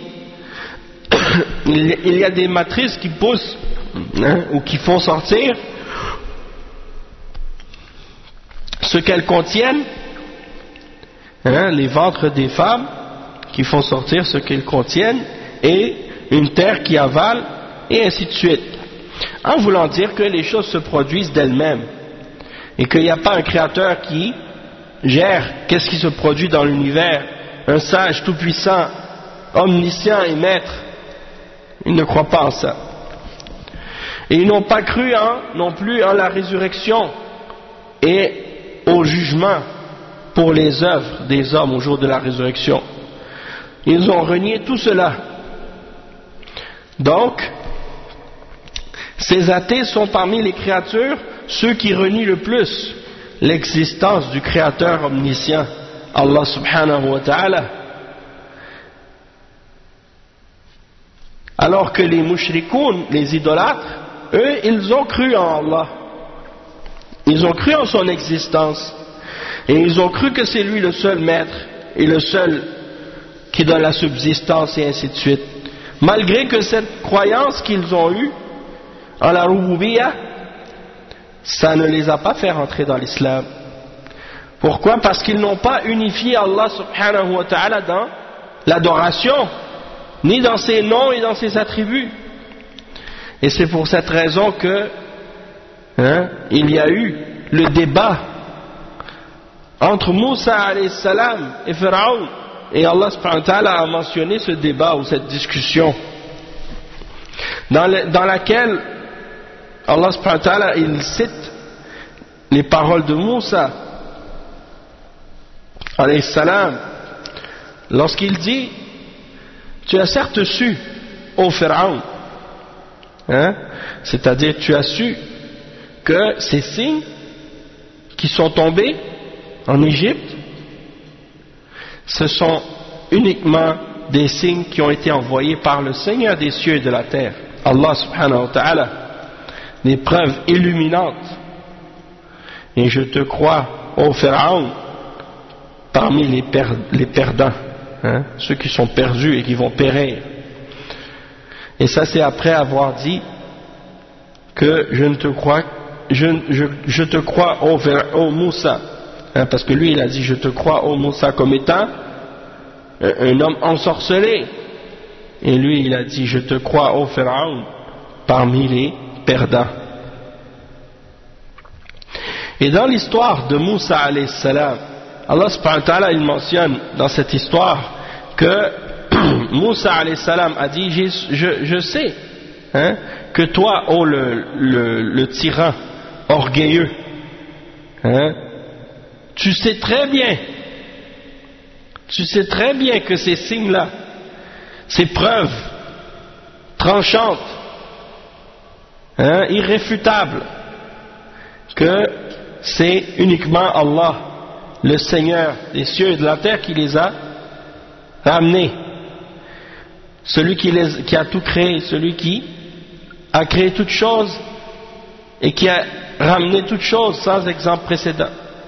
il y a des matrices qui poussent ou qui font sortir ce qu'elles contiennent, les ventres des femmes qui font sortir ce qu'elles contiennent, et une terre qui avale, et ainsi de suite, en voulant dire que les choses se produisent d'elles-mêmes et qu'il n'y a pas un créateur qui gère qu'est-ce qui se produit dans l'univers, un sage tout-puissant, omniscient et maître. Ils ne croient pas en ça. Et ils n'ont pas cru non plus en la résurrection et au jugement pour les œuvres des hommes au jour de la résurrection. Ils ont renié tout cela. Donc, ces athées sont parmi les créatures ceux qui renient le plus l'existence du Créateur omniscient, Allah subhanahu wa ta'ala. Alors que les mushrikoun, les idolâtres, eux, ils ont cru en Allah. Ils ont cru en son existence. Et ils ont cru que c'est lui le seul maître et le seul qui donne la subsistance et ainsi de suite. Malgré que cette croyance qu'ils ont eue en la Rububiyyah, ça ne les a pas fait rentrer dans l'islam. Pourquoi? Parce qu'ils n'ont pas unifié Allah subhanahu wa ta'ala dans l'adoration, ni dans ses noms et dans ses attributs. Et c'est pour cette raison que il y a eu le débat entre Moussa alayhi salam et Pharaon, et Allah subhanahu wa ta'ala a mentionné ce débat ou cette discussion dans laquelle Allah subhanahu wa ta'ala il cite les paroles de Moussa alayhi salam lorsqu'il dit: tu as certes su, ô Pharaon, c'est-à-dire tu as su que ces signes qui sont tombés en Égypte, ce sont uniquement des signes qui ont été envoyés par le Seigneur des cieux et de la terre, Allah subhanahu wa ta'ala, des preuves illuminantes. Et je te crois, ô Pharaon, parmi les perdants, ceux qui sont perdus et qui vont périr. Et ça, c'est après avoir dit que je te crois, ô Moussa, parce que lui il a dit je te crois, ô Moussa, comme étant un homme ensorcelé, et lui il a dit je te crois, ô Pharaon, parmi les perdants. Et dans l'histoire de Moussa alayhi salam, Allah subhanahu wa ta'ala il mentionne dans cette histoire que Moussa alayhi salam a dit je sais que toi, ô le tyran orgueilleux, tu sais très bien que ces signes-là, ces preuves tranchantes, irréfutables, que c'est uniquement Allah, le Seigneur des cieux et de la terre, qui les a ramenés. Celui qui a tout créé, celui qui a créé toutes choses et qui a ramené toutes choses sans exemple précédent.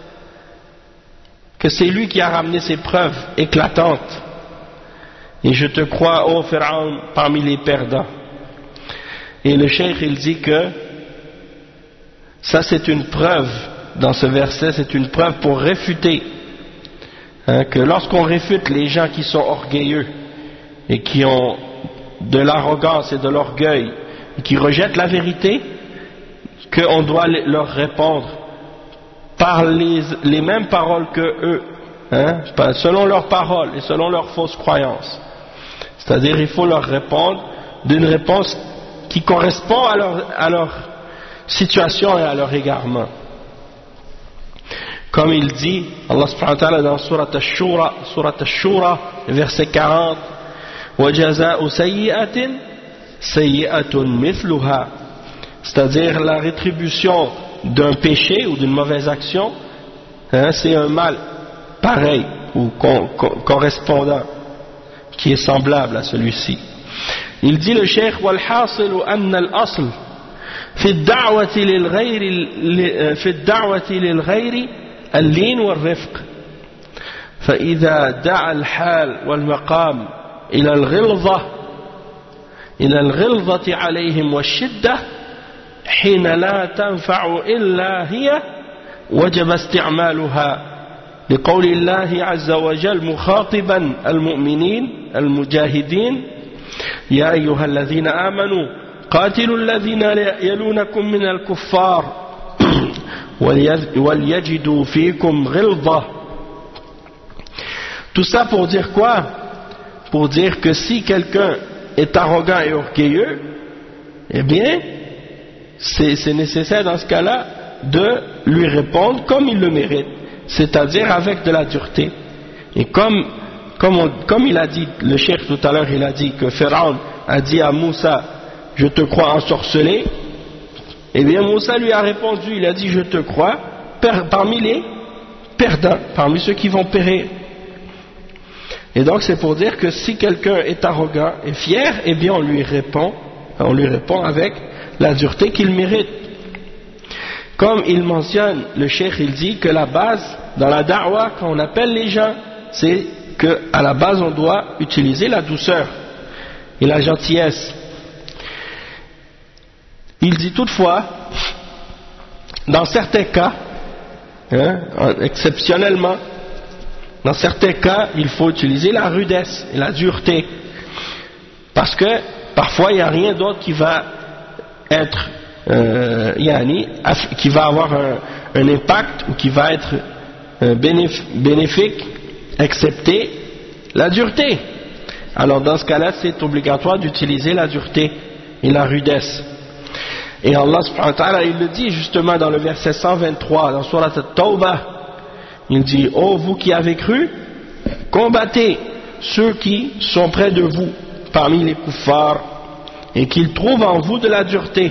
Que c'est lui qui a ramené ces preuves éclatantes. Et je te crois, ô Pharaon, parmi les perdants. Et le cheikh il dit que ça c'est une preuve, dans ce verset c'est une preuve pour réfuter que lorsqu'on réfute les gens qui sont orgueilleux et qui ont de l'arrogance et de l'orgueil et qui rejettent la vérité, qu'on doit leur répondre par les mêmes paroles que eux, selon leurs paroles et selon leurs fausses croyances. C'est-à-dire il faut leur répondre d'une réponse qui correspond à leur situation et à leur égarement. Comme il dit, Allah subhanahu wa ta'ala dans Surat Ash-Shura, verset 40, وَجَزَاءُ سَيِّئَةٍ سَيِّئَةٌ مِثْلُهَا, c'est-à-dire la rétribution d'un péché ou d'une mauvaise action, c'est un mal pareil ou correspondant qui est semblable à celui-ci. Il dit le cheikh: وَالْحَاصِلُ أَنَّ الْأَصْلِ في الدعوة للغير اللين والرفق فإذا دعا الحال والمقام إلى الغلظة عليهم والشدة حين لا تنفع إلا هي وجب استعمالها لقول الله عز وجل مخاطبا المؤمنين المجاهدين يا أيها الذين آمنوا قاتلوا الذين يلونكم من الكفار وليجدوا فيكم غلظة. Tout ça pour dire quoi? Pour dire que si quelqu'un est arrogant et orgueilleux, eh bien c'est nécessaire dans ce cas-là de lui répondre comme il le mérite, c'est-à-dire avec de la dureté. Et comme il a dit, le cheikh tout à l'heure, il a dit que Pharaon a dit à Moussa, je te crois ensorcelé, et bien Moussa lui a répondu, il a dit, je te crois parmi les perdants, parmi ceux qui vont périr. Et donc c'est pour dire que si quelqu'un est arrogant et fier, eh bien on lui répond avec la dureté qu'il mérite. Comme il mentionne, le cheikh il dit que la base dans la da'wa, quand on appelle les gens, c'est qu'à la base on doit utiliser la douceur et la gentillesse. Il dit toutefois, dans certains cas, exceptionnellement, dans certains cas, il faut utiliser la rudesse et la dureté, parce que parfois il n'y a rien d'autre qui va être qui va avoir un impact ou qui va être bénéfique, excepté la dureté. Alors dans ce cas-là, c'est obligatoire d'utiliser la dureté et la rudesse. Et Allah subhanahu wa ta'ala, il le dit justement dans le verset 123 dans Surat At-Tawbah, il dit: ô vous qui avez cru, combattez ceux qui sont près de vous parmi les kuffars et qu'ils trouvent en vous de la dureté.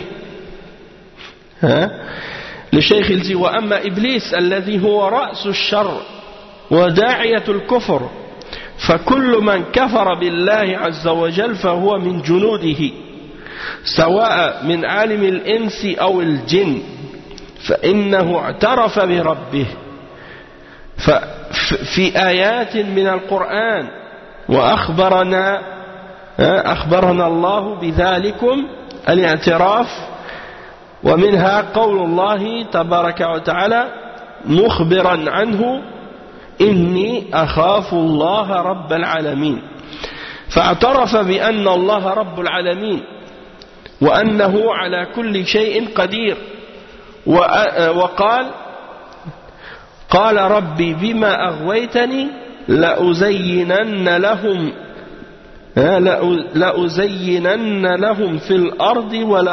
Le cheikh il dit: wa amma iblis alladhi huwa ra'su ash-sharr wa da'iyatu al-kufr fa kullu man kafara billahi azza wa jalla fa huwa min junudihi سواء من عالم الإنس أو الجن فإنه اعترف بربه في آيات من القرآن وأخبرنا الله بذلكم الاعتراف ومنها قول الله تبارك وتعالى مخبرا عنه إني أخاف الله رب العالمين فاعترف بأن الله رب العالمين وأنه على كل شيء قدير وقال قال ربي بما أغويتني لأزينن لهم في الأرض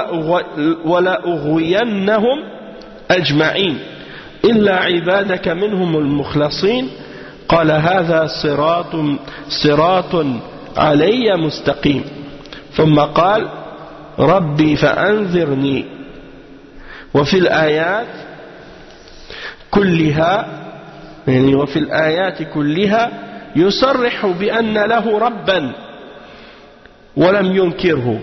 ولأغوينهم أجمعين إلا عبادك منهم المخلصين قال هذا صراط علي مستقيم ثم قال ربي فأنذرني وفي الآيات كلها يصرح بأن له ربا ولم ينكره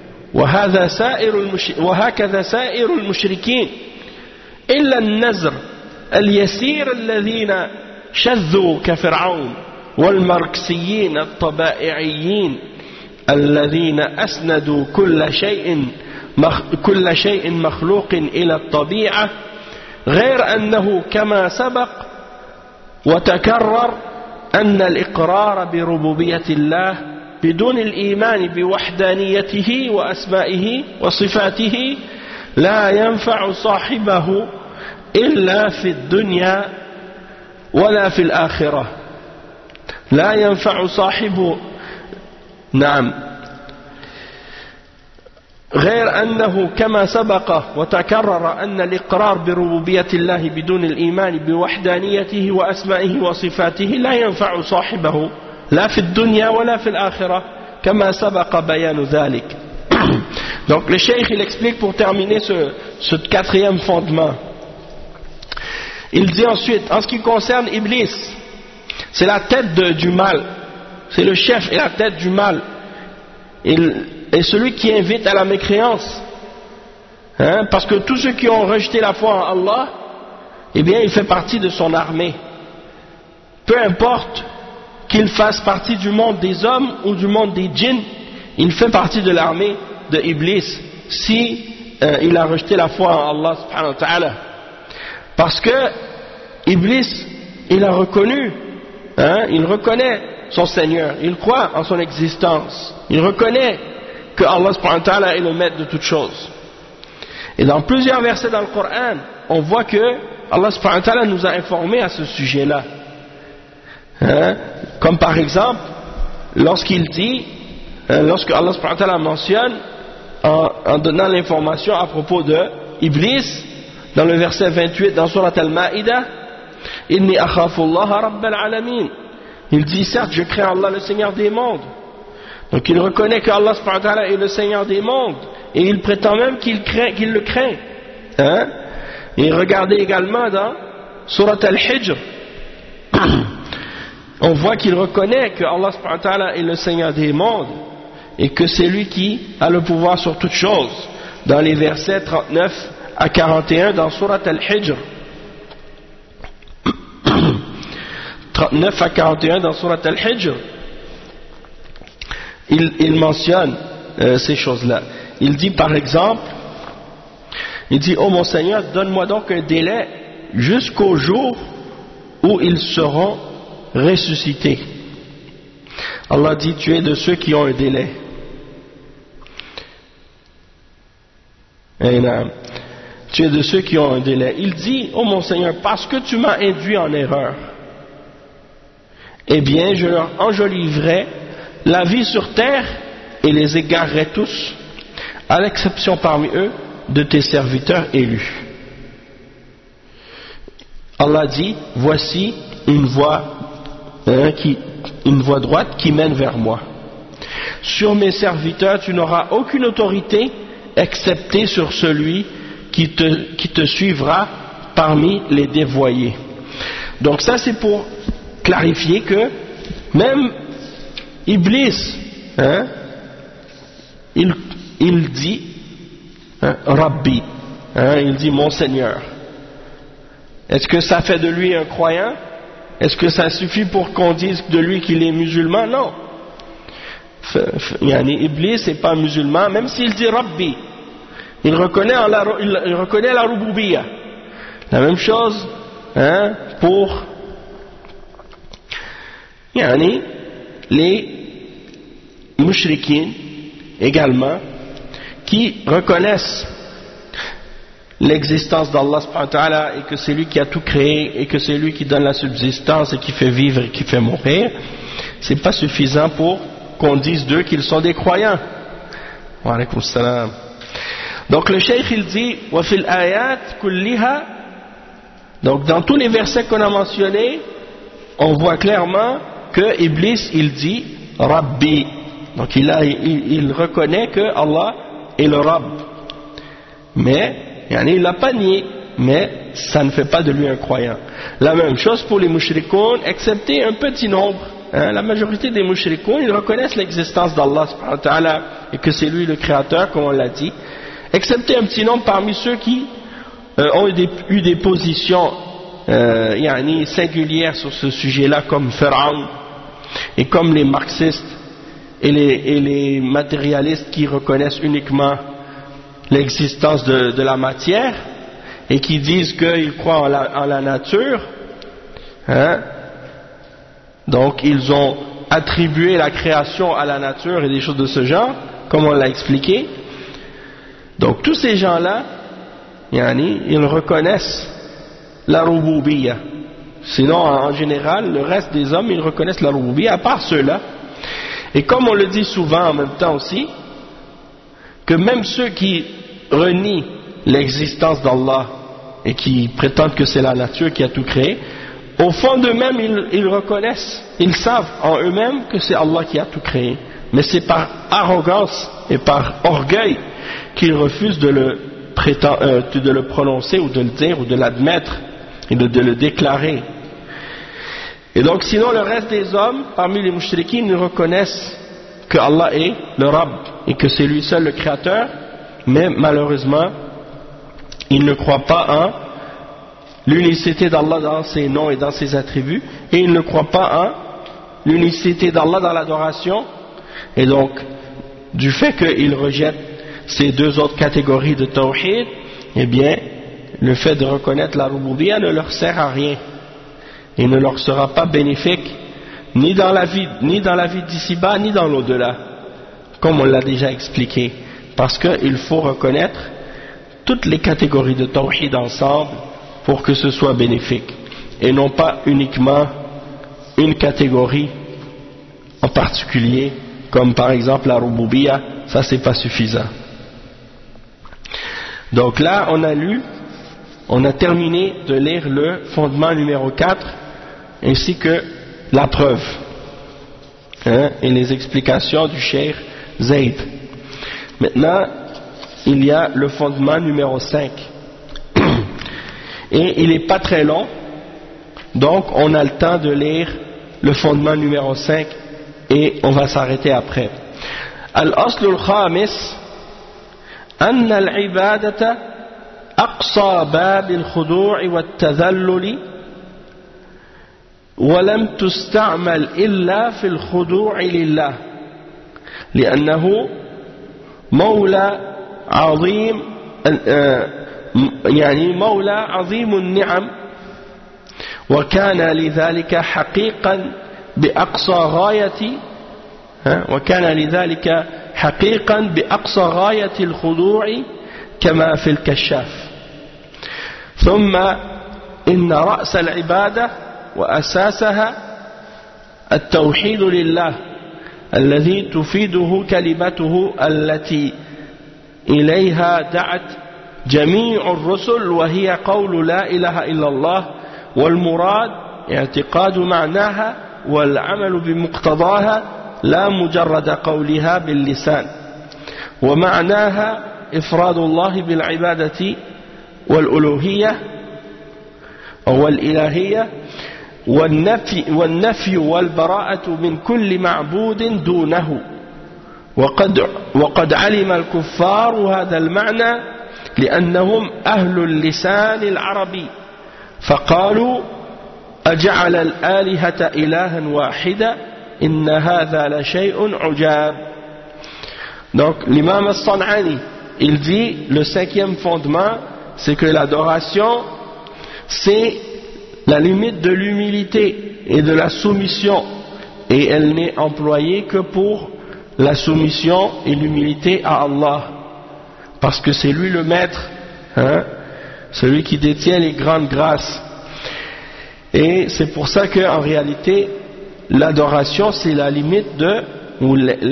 وهكذا سائر المشركين إلا النزر اليسير الذين شذوا كفرعون والماركسيين الطبائعيين الذين أسندوا كل شيء مخلوق إلى الطبيعة غير أنه كما سبق وتكرر أن الإقرار بربوبية الله بدون الإيمان بوحدانيته وأسمائه وصفاته لا ينفع صاحبه إلا في الدنيا ولا في الآخرة لا ينفع صاحبه نعم غير أنه كما سبق وتكرر أن الإقرار بربوبية الله بدون الإيمان بوحدانيته وأسمائه وصفاته لا ينفع صاحبه لا في الدنيا ولا في الآخرة كما سبق بيان ذلك. Donc le cheikh il explique pour terminer ce quatrième fondement. Il dit ensuite, en ce qui concerne Iblis, c'est la tête du mal, c'est le chef et la tête du mal, et celui qui invite à la mécréance, parce que tous ceux qui ont rejeté la foi en Allah, eh bien il fait partie de son armée. peu importe qu'il fasse partie du monde des hommes ou du monde des djinns, il fait partie de l'armée de Iblis si il a rejeté la foi en Allah subhanahu wa ta'ala. Parce que Iblis, il a reconnu, il reconnaît son Seigneur, il croit en son existence, il reconnaît que Allah subhanahu wa ta'ala est le maître de toutes choses. Et dans plusieurs versets dans le Coran, on voit que Allah subhanahu wa ta'ala nous a informés à ce sujet-là. Comme par exemple, lorsqu'il dit, lorsque Allah subhanahu wa ta'ala mentionne, en donnant l'information à propos de Iblis, dans le verset 28 dans Surat Al-Ma'idah, Inni akhafullaha rabbal alamin. Il dit, certes, je crains Allah, le Seigneur des mondes. Donc il reconnaît que Allah subhanahu wa ta'ala est le Seigneur des mondes, et il prétend même qu'il le craint. Et regardez également dans Surat Al-Hijr, on voit qu'il reconnaît que Allah subhanahu wa ta'ala est le Seigneur des mondes et que c'est lui qui a le pouvoir sur toutes choses, dans les versets 39 à 41 dans Surat Al-Hijr. 39 à 41 dans Surat Al-Hijr, il mentionne ces choses-là. Il dit par exemple, il dit, oh mon Seigneur, donne-moi donc un délai jusqu'au jour où ils seront ressuscités. Allah dit, tu es de ceux qui ont un délai. Tu es de ceux qui ont un délai. Il dit, oh mon Seigneur, parce que tu m'as induit en erreur, eh bien je leur enjoliverai la vie sur terre et les égarerai tous, à l'exception parmi eux de tes serviteurs élus. Allah dit, voici une voie droite qui mène vers moi. Sur mes serviteurs tu n'auras aucune autorité excepté sur celui qui te suivra parmi les dévoyés. Donc ça c'est pour clarifier que même Iblis, il dit Rabbi, il dit mon Seigneur. Est-ce que ça fait de lui un croyant? Est-ce que ça suffit pour qu'on dise de lui qu'il est musulman? Non. Iblis n'est pas musulman, même s'il dit Rabbi. Il reconnaît la Rububiyya. La même chose pour les mushrikines également, qui reconnaissent l'existence d'Allah subhanahu wa ta'ala et que c'est lui qui a tout créé et que c'est lui qui donne la subsistance et qui fait vivre et qui fait mourir. C'est pas suffisant pour qu'on dise d'eux qu'ils sont des croyants. Wa alaykoum salam. Donc le cheikh il dit wa fil ayat kulliha, donc dans tous les versets qu'on a mentionnés, on voit clairement que Iblis il dit Rabbi. Donc il reconnaît que Allah est le Rabb. Mais il l'a pas nié, mais ça ne fait pas de lui un croyant. La même chose pour les mushrikoun, excepté un petit nombre. La majorité des mushrikoun, ils reconnaissent l'existence d'Allah subhanahu wa ta'ala et que c'est lui le créateur, comme on l'a dit. Excepté un petit nombre parmi ceux qui ont eu des positions singulières sur ce sujet-là, comme Pharaon et comme les marxistes et les matérialistes qui reconnaissent uniquement l'existence de la matière et qui disent qu'ils croient en la nature. Donc ils ont attribué la création à la nature et des choses de ce genre, comme on l'a expliqué. Donc tous ces gens-là, ils reconnaissent la Rububiyya. Sinon, en général, le reste des hommes, ils reconnaissent la Rububiyya, à part ceux-là. Et comme on le dit souvent en même temps aussi, que même ceux qui renient l'existence d'Allah et qui prétendent que c'est la nature qui a tout créé, au fond d'eux-mêmes, ils reconnaissent, ils savent en eux-mêmes que c'est Allah qui a tout créé. Mais c'est par arrogance et par orgueil qu'ils refusent de le prononcer ou de le dire ou de l'admettre et de le déclarer. Et donc sinon le reste des hommes, parmi les mushrikines, ils reconnaissent que Allah est le Rabb et que c'est lui seul le créateur, mais malheureusement ils ne croient pas l'unicité d'Allah dans ses noms et dans ses attributs, et ils ne croient pas en l'unicité d'Allah dans l'adoration, et donc du fait qu'ils rejettent ces deux autres catégories de tawhid, eh bien le fait de reconnaître la rububiyya ne leur sert à rien et ne leur sera pas bénéfique ni dans la vie d'ici-bas ni dans l'au-delà, comme on l'a déjà expliqué, parce qu'il faut reconnaître toutes les catégories de tawhid ensemble pour que ce soit bénéfique, et non pas uniquement une catégorie en particulier, comme par exemple la rububiyya. Ça c'est pas suffisant. Donc là on a terminé de lire le fondement numéro 4 ainsi que la preuve, et les explications du cheikh Zayd. Maintenant il y a le fondement numéro 5 et il n'est pas très long, donc on a le temps de lire le fondement numéro 5 et on va s'arrêter après. Al-aslu al-khamis أن العبادة أقصى باب الخضوع والتذلل ولم تستعمل إلا في الخضوع لله لأنه مولى عظيم، يعني مولى عظيم النعم، وكان لذلك حقيقا بأقصى غاية الخضوع كما في الكشاف. ثم إن رأس العبادة وأساسها التوحيد لله الذي تفيده كلمته التي إليها دعت جميع الرسل، وهي قول لا إله إلا الله، والمراد اعتقاد معناها والعمل بمقتضاها لا مجرد قولها باللسان، ومعناها إفراد الله بالعبادة والألوهية والإلهية والنفي والبراءة من كل معبود دونه. وقد علم الكفار هذا المعنى لأنهم أهل اللسان العربي، فقالوا أجعل الآلهة إلها واحدا إن هذا لشيء عجاب. Donc l'imam al-San'ani, il dit le cinquième fondement, c'est que l'adoration c'est la limite de l'humilité et de la soumission, et elle n'est employée que pour la soumission et l'humilité à Allah, parce que c'est lui le maître, celui qui détient les grandes grâces. Et c'est pour ça qu'en réalité l'adoration c'est la limite de, ou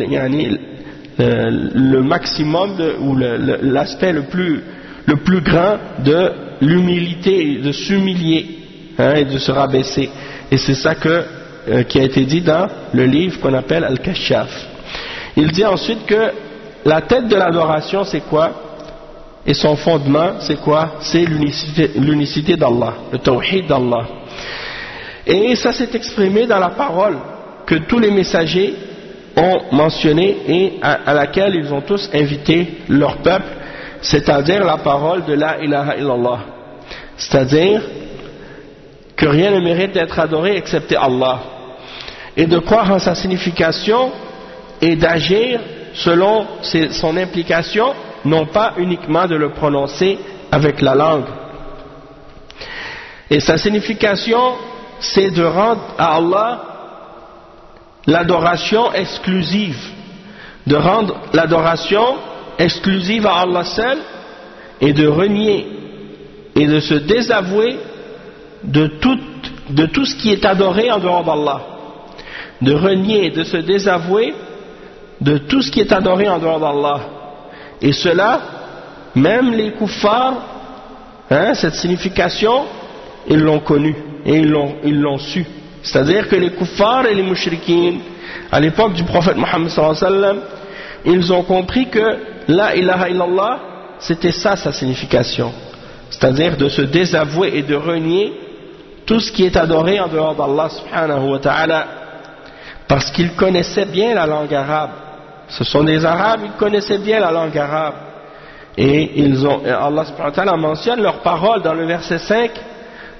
le maximum ou l'aspect le plus grand de l'humilité, de s'humilier, et de se rabaisser. Et c'est ça qui a été dit dans le livre qu'on appelle Al-Kashaf. Il dit ensuite que la tête de l'adoration c'est quoi, et son fondement c'est quoi? C'est l'unicité d'Allah, le tawhid d'Allah. Et ça s'est exprimé dans la parole que tous les messagers ont mentionnée et à laquelle ils ont tous invité leur peuple, c'est-à-dire la parole de la ilaha illallah, c'est-à-dire que rien ne mérite d'être adoré excepté Allah, et de croire en sa signification et d'agir selon son implication, non pas uniquement de le prononcer avec la langue. Et sa signification c'est de rendre à Allah l'adoration exclusive, de rendre l'adoration exclusive à Allah seul, et de renier et de se désavouer de tout ce qui est adoré en dehors d'Allah, de renier et de se désavouer de tout ce qui est adoré en dehors d'Allah. Et cela, même les kuffars, cette signification, ils l'ont connue et ils l'ont su. C'est-à-dire que les kuffars et les mushrikines, à l'époque du prophète Mohammed sallallahu alayhi wa sallam, ils ont compris que la ilaha illallah, c'était ça sa signification. C'est-à-dire de se désavouer et de renier tout ce qui est adoré en dehors d'Allah subhanahu wa ta'ala, parce qu'ils connaissaient bien la langue arabe. Ce sont des arabes, ils connaissaient bien la langue arabe. Et Allah subhanahu wa ta'ala mentionne leurs paroles dans le verset 5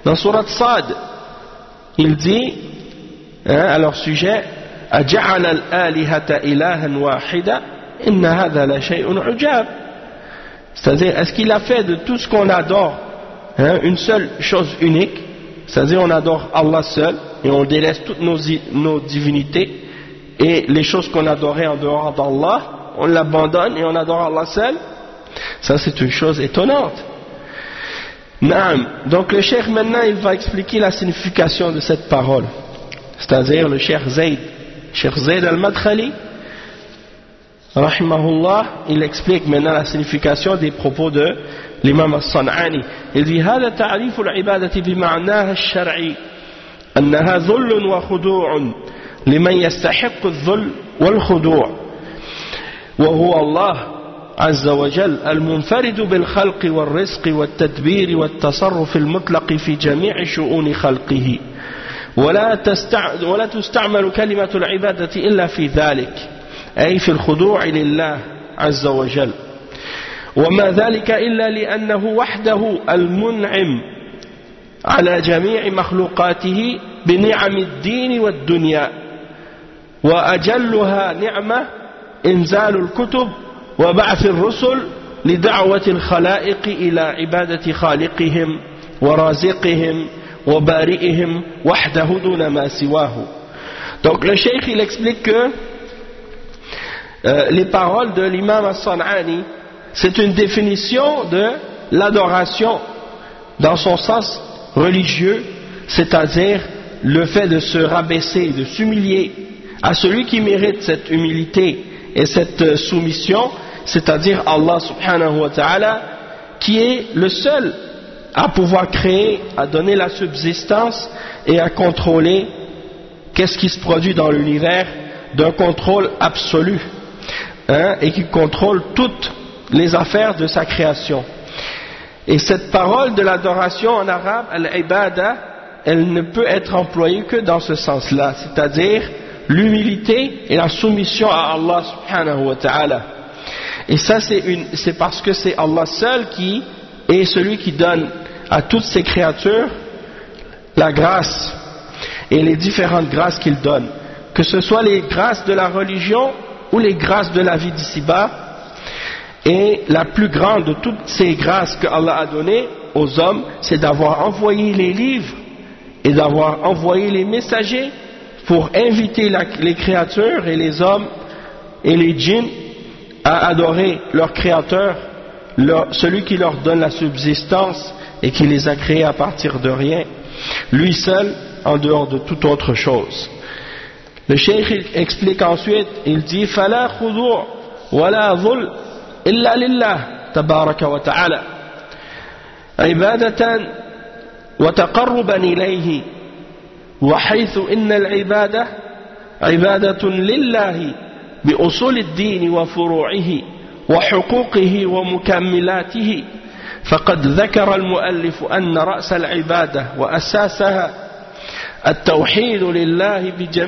Dans Surat Sad, il dit à leur sujet أجعل الآلهة إلها واحدا إن هذا لشيء عجاب. C'est-à-dire, est-ce qu'il a fait de tout ce qu'on adore une seule chose unique? C'est-à-dire, on adore Allah seul et on délaisse toutes nos divinités, et les choses qu'on adorait en dehors d'Allah, on l'abandonne et on adore Allah seul. Ça, c'est une chose étonnante. Naam. Donc le cheikh maintenant il va expliquer la signification de cette parole, c'est-à-dire le cheikh Zayd al-Madkhali rahimahullah, il explique maintenant la signification des propos de l'imam al-San'ani. Il dit هذا تعريف العبادة بمعناها الشرعي أنها ذل وخضوع لمن يستحق الذل والخضوع وهو الله عز وجل المنفرد بالخلق والرزق والتدبير والتصرف المطلق في جميع شؤون خلقه ولا تستعمل كلمة العبادة إلا في ذلك أي في الخضوع لله عز وجل وما ذلك إلا لأنه وحده المنعم على جميع مخلوقاته بنعم الدين والدنيا وأجلها نعمة إنزال الكتب وبعث الرسل لدعوة الخلائق إلى عبادة خالقهم ورازقهم وبارئهم وحده دون ما سواه. Donc le cheikh il explique que les paroles de l'imam al-San'ani, c'est une définition de l'adoration dans son sens religieux, c'est-à-dire le fait de se rabaisser, de s'humilier à celui qui mérite cette humilité et cette soumission, c'est-à-dire Allah subhanahu wa ta'ala, qui est le seul à pouvoir créer, à donner la subsistance et à contrôler qu'est-ce qui se produit dans l'univers d'un contrôle absolu, et qui contrôle toutes les affaires de sa création. Et cette parole de l'adoration en arabe, al-ibada, elle ne peut être employée que dans ce sens-là, c'est-à-dire l'humilité et la soumission à Allah subhanahu wa ta'ala. Et ça c'est parce que c'est Allah seul qui est celui qui donne à toutes ses créatures la grâce et les différentes grâces qu'il donne, que ce soit les grâces de la religion ou les grâces de la vie d'ici-bas. Et la plus grande de toutes ces grâces que Allah a données aux hommes, c'est d'avoir envoyé les livres et d'avoir envoyé les messagers pour inviter les créatures et les hommes et les djinns à adorer leur créateur, celui qui leur donne la subsistance et qui les a créés à partir de rien, lui seul en dehors de toute autre chose. Le cheikh explique ensuite, il dit فَلَا خُضُوعْ وَلَا ظُلْ إِلَّا لِلَّهِ تبارك وتعالى عبادة وتقربا إليه وحيث إن العبادة عبادة لله بأصول الدين وفروعه وحقوقه ومكملاته فقد ذكر المؤلف أن رأس العبادة وأساسها التوحيد لله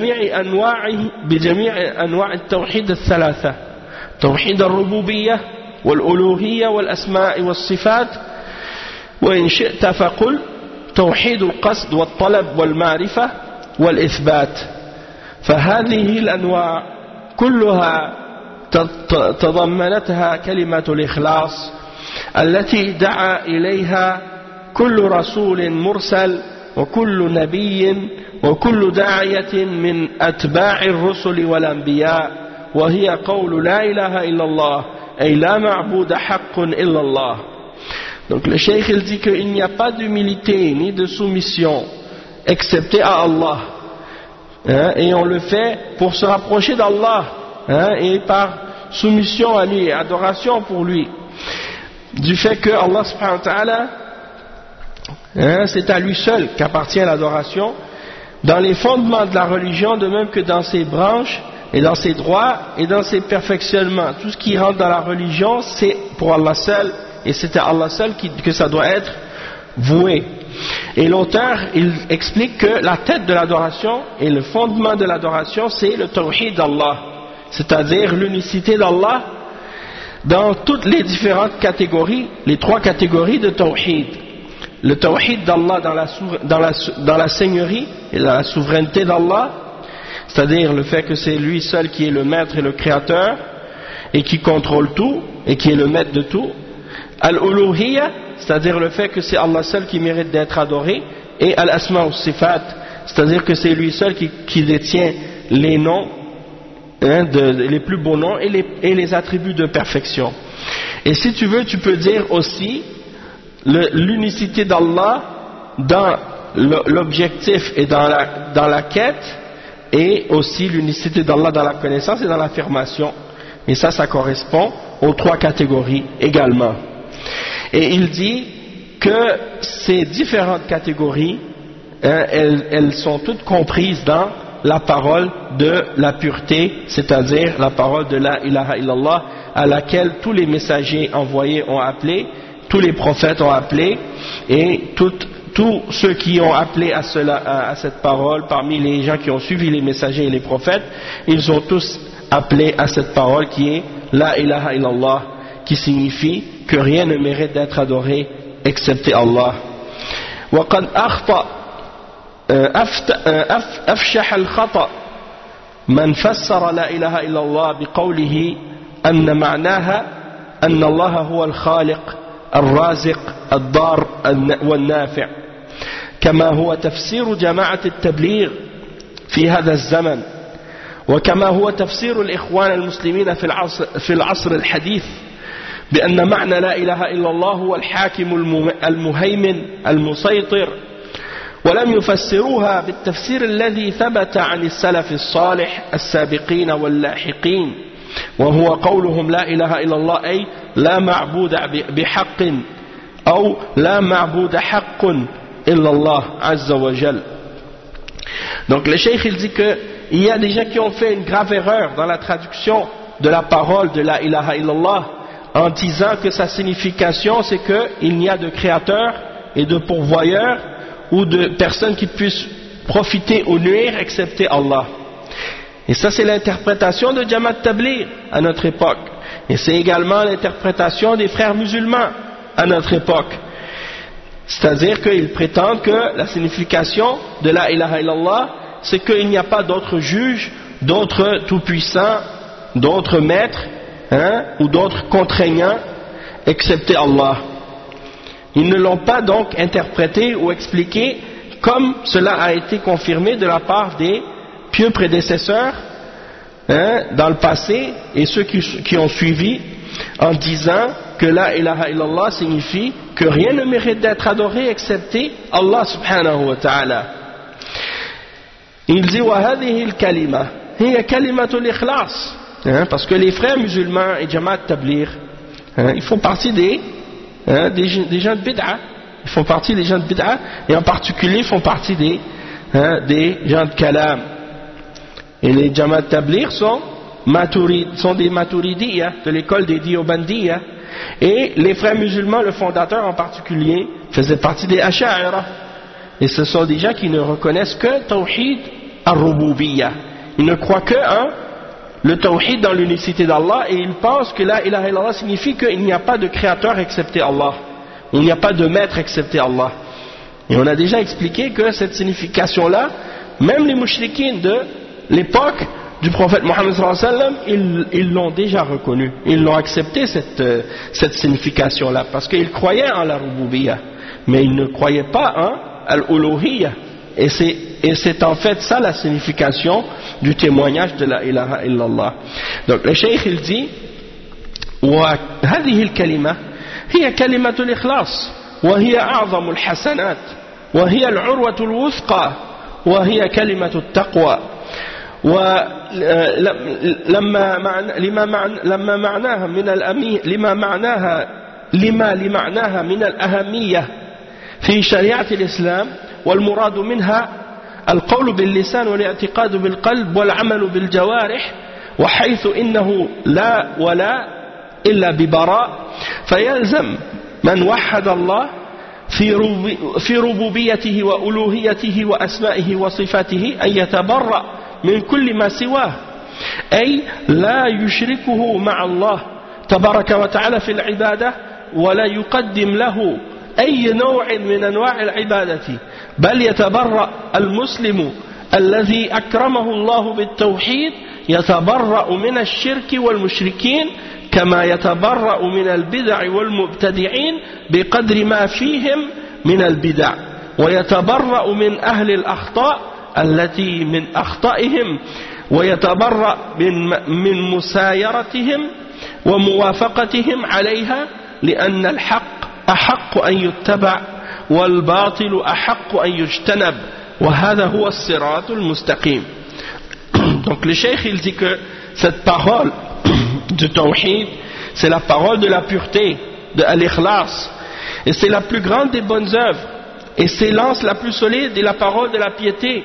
بجميع أنواع التوحيد الثلاثة توحيد الربوبية والألوهية والأسماء والصفات وإن شئت فقل توحيد القصد والطلب والمعرفة والإثبات فهذه الأنواع كلها تضمنتها كلمة الإخلاص التي دعا إليها كل رسول مرسل وكل نبي وكل داعية من أتباع الرسل والأنبياء وهي قول لا إله إلا الله أي لا معبود حق إلا الله. Donc le cheikh il dit qu'il n'y a pas d'humilité ni de soumission excepté à Allah, et on le fait pour se rapprocher d'Allah, et par soumission à lui, adoration pour lui, du fait que Allah subhanahu wa ta'ala, c'est à lui seul qu'appartient l'adoration dans les fondements de la religion, de même que dans ses branches et dans ses droits et dans ses perfectionnements. Tout ce qui rentre dans la religion, c'est pour Allah seul, et c'est à Allah seul que ça doit être voué. Et l'auteur, il explique que la tête de l'adoration et le fondement de l'adoration, c'est le tawhid d'Allah, c'est-à-dire l'unicité d'Allah dans toutes les différentes catégories, les trois catégories de tawhid: le tawhid d'Allah dans la seigneurie et dans la souveraineté d'Allah, c'est-à-dire le fait que c'est lui seul qui est le maître et le créateur et qui contrôle tout et qui est le maître de tout. Al-uluhiyya, c'est-à-dire le fait que c'est Allah seul qui mérite d'être adoré, et al-asma ou sifat, c'est-à-dire que c'est lui seul qui détient les noms, les plus beaux noms et les attributs de perfection. Et si tu veux, tu peux dire aussi l'unicité d'Allah dans l'objectif et dans la quête, et aussi l'unicité d'Allah dans la connaissance et dans l'affirmation. Et ça correspond aux trois catégories également. Et il dit que ces différentes catégories, elles sont toutes comprises dans la parole de la pureté, c'est-à-dire la parole de la ilaha illallah, à laquelle tous les messagers envoyés ont appelé, tous les prophètes ont appelé, et tous ceux qui ont appelé à cette parole, parmi les gens qui ont suivi les messagers et les prophètes, ils ont tous appelé à cette parole qui est la ilaha illallah, qui signifie que rien ne mérite d'être adoré excepté Allah. وقد أفشح الخطأ من فسر لا إله إلا الله بقوله أن معناها أن الله هو الخالق الرازق الضار والنافع، كما هو تفسير جماعة التبليغ في هذا الزمن، وكما هو تفسير الإخوان المسلمين في العصر الحديث، بأن معنى لا إله إلا الله هو الحاكم المهيمن المسيطر، ولم يفسروها بالتفسير الذي ثبت عن السلف الصالح السابقين واللاحقين، وهو قولهم لا إله إلا الله أي لا معبود بحق أو لا معبود حق إلا الله عز وجل. Donc le cheikh il dit que il y a des gens qui ont fait une grave erreur dans la traduction de la parole de la ilaha illallah en disant que sa signification c'est qu'il n'y a de créateur et de pourvoyeur ou de personne qui puisse profiter ou nuire excepté Allah. Et ça c'est l'interprétation de Jamaat Tabligh à notre époque, et c'est également l'interprétation des frères musulmans à notre époque, c'est-à-dire qu'ils prétendent que la signification de la ilaha illallah c'est qu'il n'y a pas d'autres juges, d'autres tout-puissants, d'autres maîtres ou d'autres contraignants excepté Allah. Ils ne l'ont pas donc interprété ou expliqué comme cela a été confirmé de la part des pieux prédécesseurs dans le passé et ceux qui ont suivi, en disant que la ilaha illallah signifie que rien ne mérite d'être adoré excepté Allah subhanahu wa ta'ala. Il dit وهذه الكلمة هي كلمة الإخلاص, parce que les frères musulmans et Jamaat Tabligh, ils font partie des gens de bid'a, ils font partie des gens de bid'a, et en particulier ils font partie des gens de kalam. Et les Jamaat Tabligh sont des Maturidiyya, de l'école des Diyobandiyya, et les frères musulmans, le fondateur en particulier, faisait partie des Asha'ira. Et ce sont des gens qui ne reconnaissent que Tawhid al-Rububiyya. Ils ne croient que le Tawhid dans l'unicité d'Allah, et ils pensent que la ilaha illallah signifie qu'il n'y a pas de créateur excepté Allah. Il n'y a pas de maître excepté Allah. Et on a déjà expliqué que cette signification-là, même les mouchriquines de l'époque du prophète Mohammed sallallahu alayhi wa sallam, ils l'ont déjà reconnu. Ils l'ont accepté cette signification-là, parce qu'ils croyaient en la Rububiyya, mais ils ne croyaient pas en al-uluhiyya, et c'est en fait ça la signification du témoignage de la ilaha illallah. Donc le cheikh il dit وهذه الكلمة هي كلمة الإخلاص وهي أعظم الحسنات وهي العروة الوثقى وهي كلمة التقوى لمعناها من الأهمية في شريعة الإسلام، والمراد منها القول باللسان والاعتقاد بالقلب والعمل بالجوارح، وحيث إنه لا ولا إلا ببراء، فيلزم من وحد الله في ربوبيته وألوهيته وأسمائه وصفاته أن يتبرأ من كل ما سواه، أي لا يشركه مع الله تبارك وتعالى في العبادة، ولا يقدم له أي نوع من أنواع العبادة بل يتبرأ المسلم الذي أكرمه الله بالتوحيد يتبرأ من الشرك والمشركين كما يتبرأ من البدع والمبتدعين بقدر ما فيهم من البدع ويتبرأ من أهل الأخطاء التي من أخطائهم ويتبرأ من مسايرتهم وموافقتهم عليها لأن الحق أحق أن يتبع والباطل أحق أن يجتنب وهذا هو الصراط المستقيم. Donc le cheikh il dit que cette parole du tawhid c'est la parole de la pureté, de l'ikhlas, et c'est la plus grande des bonnes œuvres et c'est l'anse la plus solide et la parole de la piété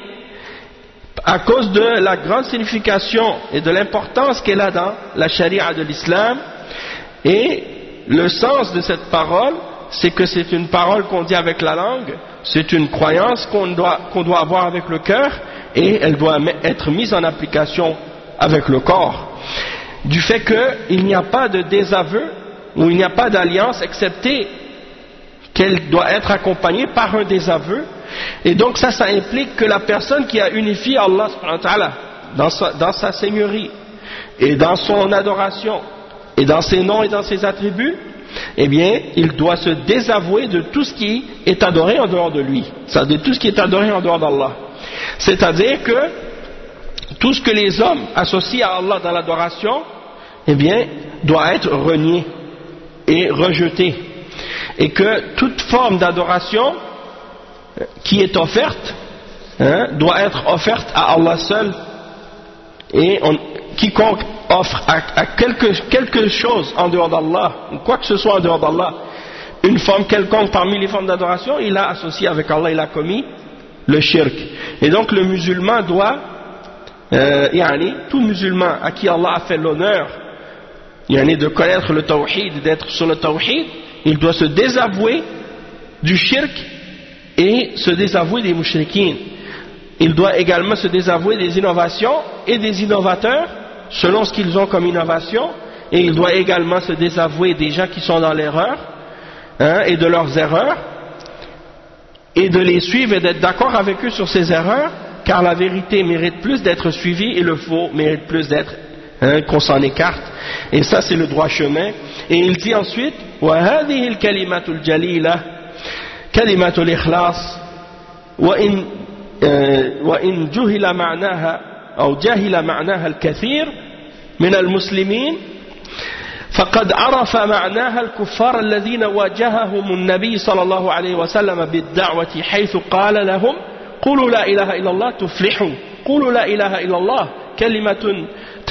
à cause de la grande signification et de l'importance qu'elle a dans la charia de l'islam. Et le sens de cette parole, c'est que c'est une parole qu'on dit avec la langue, c'est une croyance qu'on doit avoir avec le cœur et elle doit être mise en application avec le corps. Du fait qu'il n'y a pas de désaveu ou il n'y a pas d'alliance excepté qu'elle doit être accompagnée par un désaveu. Et donc ça implique que la personne qui a unifié Allah subhanahu wa ta'ala dans sa seigneurie et dans son adoration et dans ses noms et dans ses attributs, eh bien il doit se désavouer de tout ce qui est adoré en dehors de lui, de tout ce qui est adoré en dehors d'Allah. C'est-à-dire que tout ce que les hommes associent à Allah dans l'adoration, eh bien doit être renié et rejeté, et que toute forme d'adoration qui est offerte doit être offerte à Allah seul, et quiconque offre à quelque chose en dehors d'Allah, ou quoi que ce soit en dehors d'Allah, une forme quelconque parmi les formes d'adoration, il a associé avec Allah, il a commis le shirk. Et donc le musulman doit, tout musulman à qui Allah a fait l'honneur de connaître le tawhid, d'être sur le tawhid, il doit se désavouer du shirk et se désavouer des mushrikines. Il doit également se désavouer des innovations et des innovateurs selon ce qu'ils ont comme innovation, et il doit également se désavouer des gens qui sont dans l'erreur et de leurs erreurs, et de les suivre et d'être d'accord avec eux sur ces erreurs, car la vérité mérite plus d'être suivie et le faux mérite plus d'être qu'on s'en écarte, et ça c'est le droit chemin. Et il dit ensuite وهذه الكلمة الجليلة كلمة الإخلاص وإن جهل معناها أو جهل معناها الكثير من المسلمين فقد عرف معناها الكفار الذين واجههم النبي صلى الله عليه وسلم بالدعوة حيث قال لهم قولوا لا إله إلا الله تفلحوا قولوا لا إله إلا الله كلمة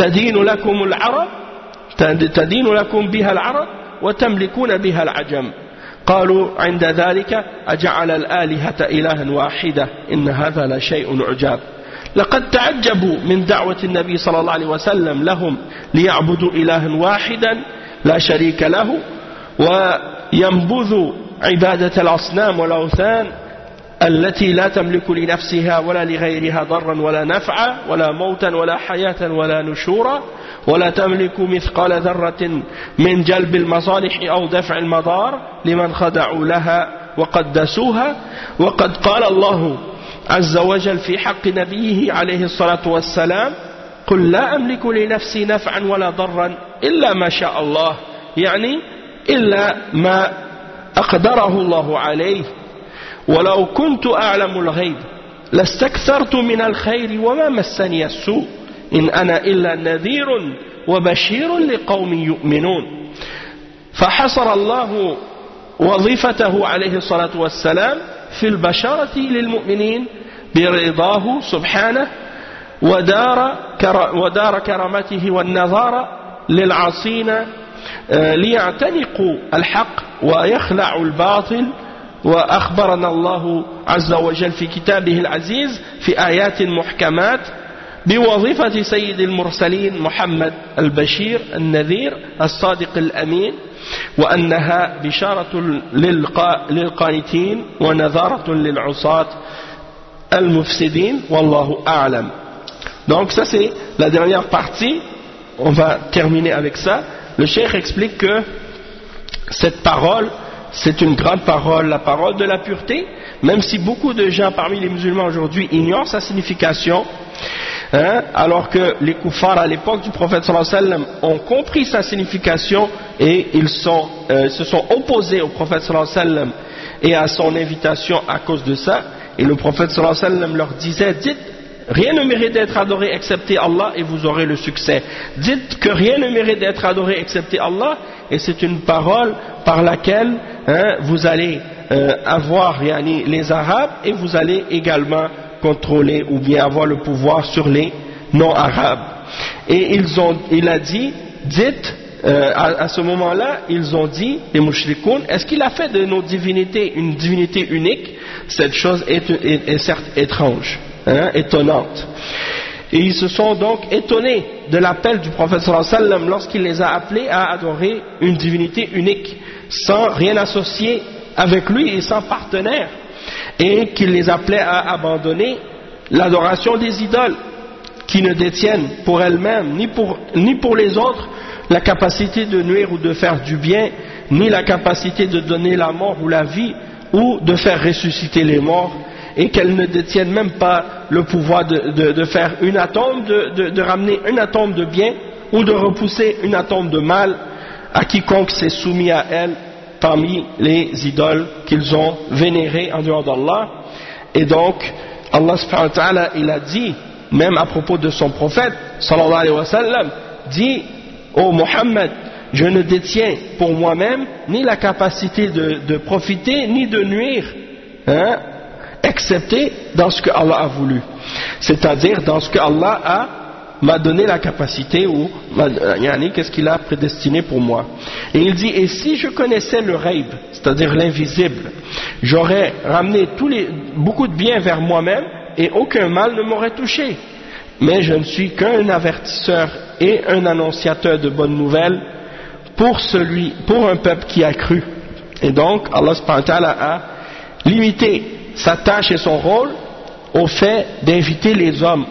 تدين لكم بها العرب وتملكون بها العجم قالوا عند ذلك أجعل الآلهة إلها واحدة إن هذا لشيء عجاب لقد تعجبوا من دعوة النبي صلى الله عليه وسلم لهم ليعبدوا إلها واحدا لا شريك له وينبذوا عبادة الأصنام والأوثان التي لا تملك لنفسها ولا لغيرها ضرا ولا نفعا ولا موتا ولا حياة ولا نشورا ولا تملك مثقال ذرة من جلب المصالح أو دفع المضار لمن خضعوا لها وقدسوها وقد قال الله عز وجل في حق نبيه عليه الصلاة والسلام قل لا أملك لنفسي نفعا ولا ضرا إلا ما شاء الله يعني إلا ما أقدره الله عليه ولو كنت أعلم الغيب لاستكثرت من الخير وما مسني السوء إن أنا إلا نذير وبشير لقوم يؤمنون فحصر الله وظيفته عليه الصلاة والسلام في البشارة للمؤمنين برضاه سبحانه ودار كرامته والنظارة للعاصين ليعتنقوا الحق ويخلعوا الباطل وأخبرنا الله عز وجل في كتابه العزيز في آيات محكمات بوظيفة سيد المرسلين محمد البشير النذير الصادق الأمين وأنها بشارة للقانتين ونذارة للعصاة المفسدين والله أعلم. Donc ça c'est la dernière partie, on va terminer avec ça. Le cheikh explique que cette parole c'est une grande parole, la parole de la pureté, même si beaucoup de gens parmi les musulmans aujourd'hui ignorent sa signification, alors que les kuffars à l'époque du prophète sallallahu alayhi wa sallam ont compris sa signification et ils se sont opposés au prophète sallallahu alayhi wa sallam et à son invitation à cause de ça. Et le prophète sallallahu alayhi wa sallam leur disait, dites, rien ne mérite d'être adoré excepté Allah et vous aurez le succès. Dites que rien ne mérite d'être adoré excepté Allah, et c'est une parole par laquelle vous allez avoir les Arabes, et vous allez également contrôler ou bien avoir le pouvoir sur les non-arabes. Et il a dit, dites, à ce moment-là, ils ont dit, les mushrikoun, est-ce qu'il a fait de nos divinités une divinité unique? Cette chose est certes étrange, étonnante. Et ils se sont donc étonnés de l'appel du prophète sallallahu alayhi wa sallam lorsqu'il les a appelés à adorer une divinité unique, sans rien associer avec lui et sans partenaire, et qu'il les appelait à abandonner l'adoration des idoles qui ne détiennent pour elles-mêmes ni pour les autres la capacité de nuire ou de faire du bien, ni la capacité de donner la mort ou la vie ou de faire ressusciter les morts, et qu'elles ne détiennent même pas le pouvoir de faire une atome, de ramener une atome de bien ou de repousser une atome de mal à quiconque s'est soumis à elles parmi les idoles qu'ils ont vénérées en dehors d'Allah. Et donc Allah subhanahu wa ta'ala, il a dit, même à propos de son prophète sallallahu alayhi wa sallam, dit, ô Muhammad, je ne détiens pour moi-même ni la capacité de profiter ni de nuire, excepté dans ce que Allah a voulu, c'est-à-dire dans ce que Allah m'a donné la capacité, ou qu'est-ce qu'il a prédestiné pour moi. Et il dit, et si je connaissais le ghaib, c'est-à-dire l'invisible, j'aurais ramené beaucoup de bien vers moi-même et aucun mal ne m'aurait touché, mais je ne suis qu'un avertisseur et un annonciateur de bonnes nouvelles pour un peuple qui a cru. Et donc Allah subhanahu wa ta'ala a limité sa tâche et son rôle au fait d'inviter les hommes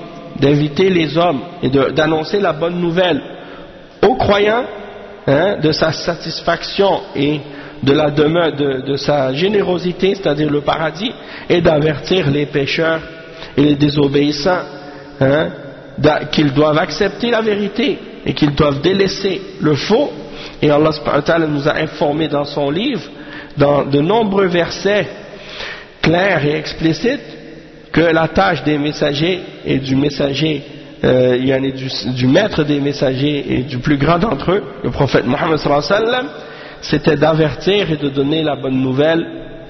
et d'annoncer la bonne nouvelle aux croyants, de sa satisfaction et de la demeure de sa générosité, c'est-à-dire le paradis, et d'avertir les pécheurs et les désobéissants qu'ils doivent accepter la vérité et qu'ils doivent délaisser le faux. Et Allah subhanahu wa ta'ala nous a informé dans son livre, dans de nombreux versets clairs et explicites, que la tâche des messagers et du messager, du maître des messagers et du plus grand d'entre eux, le prophète Mohammed sallallahu alayhi wa sallam, c'était d'avertir et de donner la bonne nouvelle.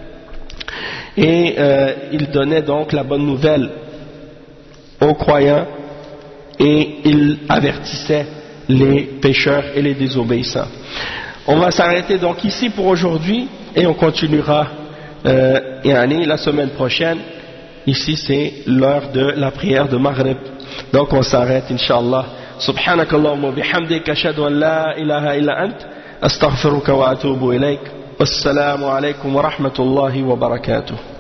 Et il donnait donc la bonne nouvelle aux croyants et il avertissait les pécheurs et les désobéissants. On va s'arrêter donc ici pour aujourd'hui et on continuera la semaine prochaine. Ici c'est l'heure de la prière de Maghrib, donc on s'arrête Inch'Allah. Subhanakallahumma bihamdika ashhadu an la ilaha illa ant astaghfiruka wa atubu ilayk. Wassalamu alaykum wa rahmatullahi wa barakatuh.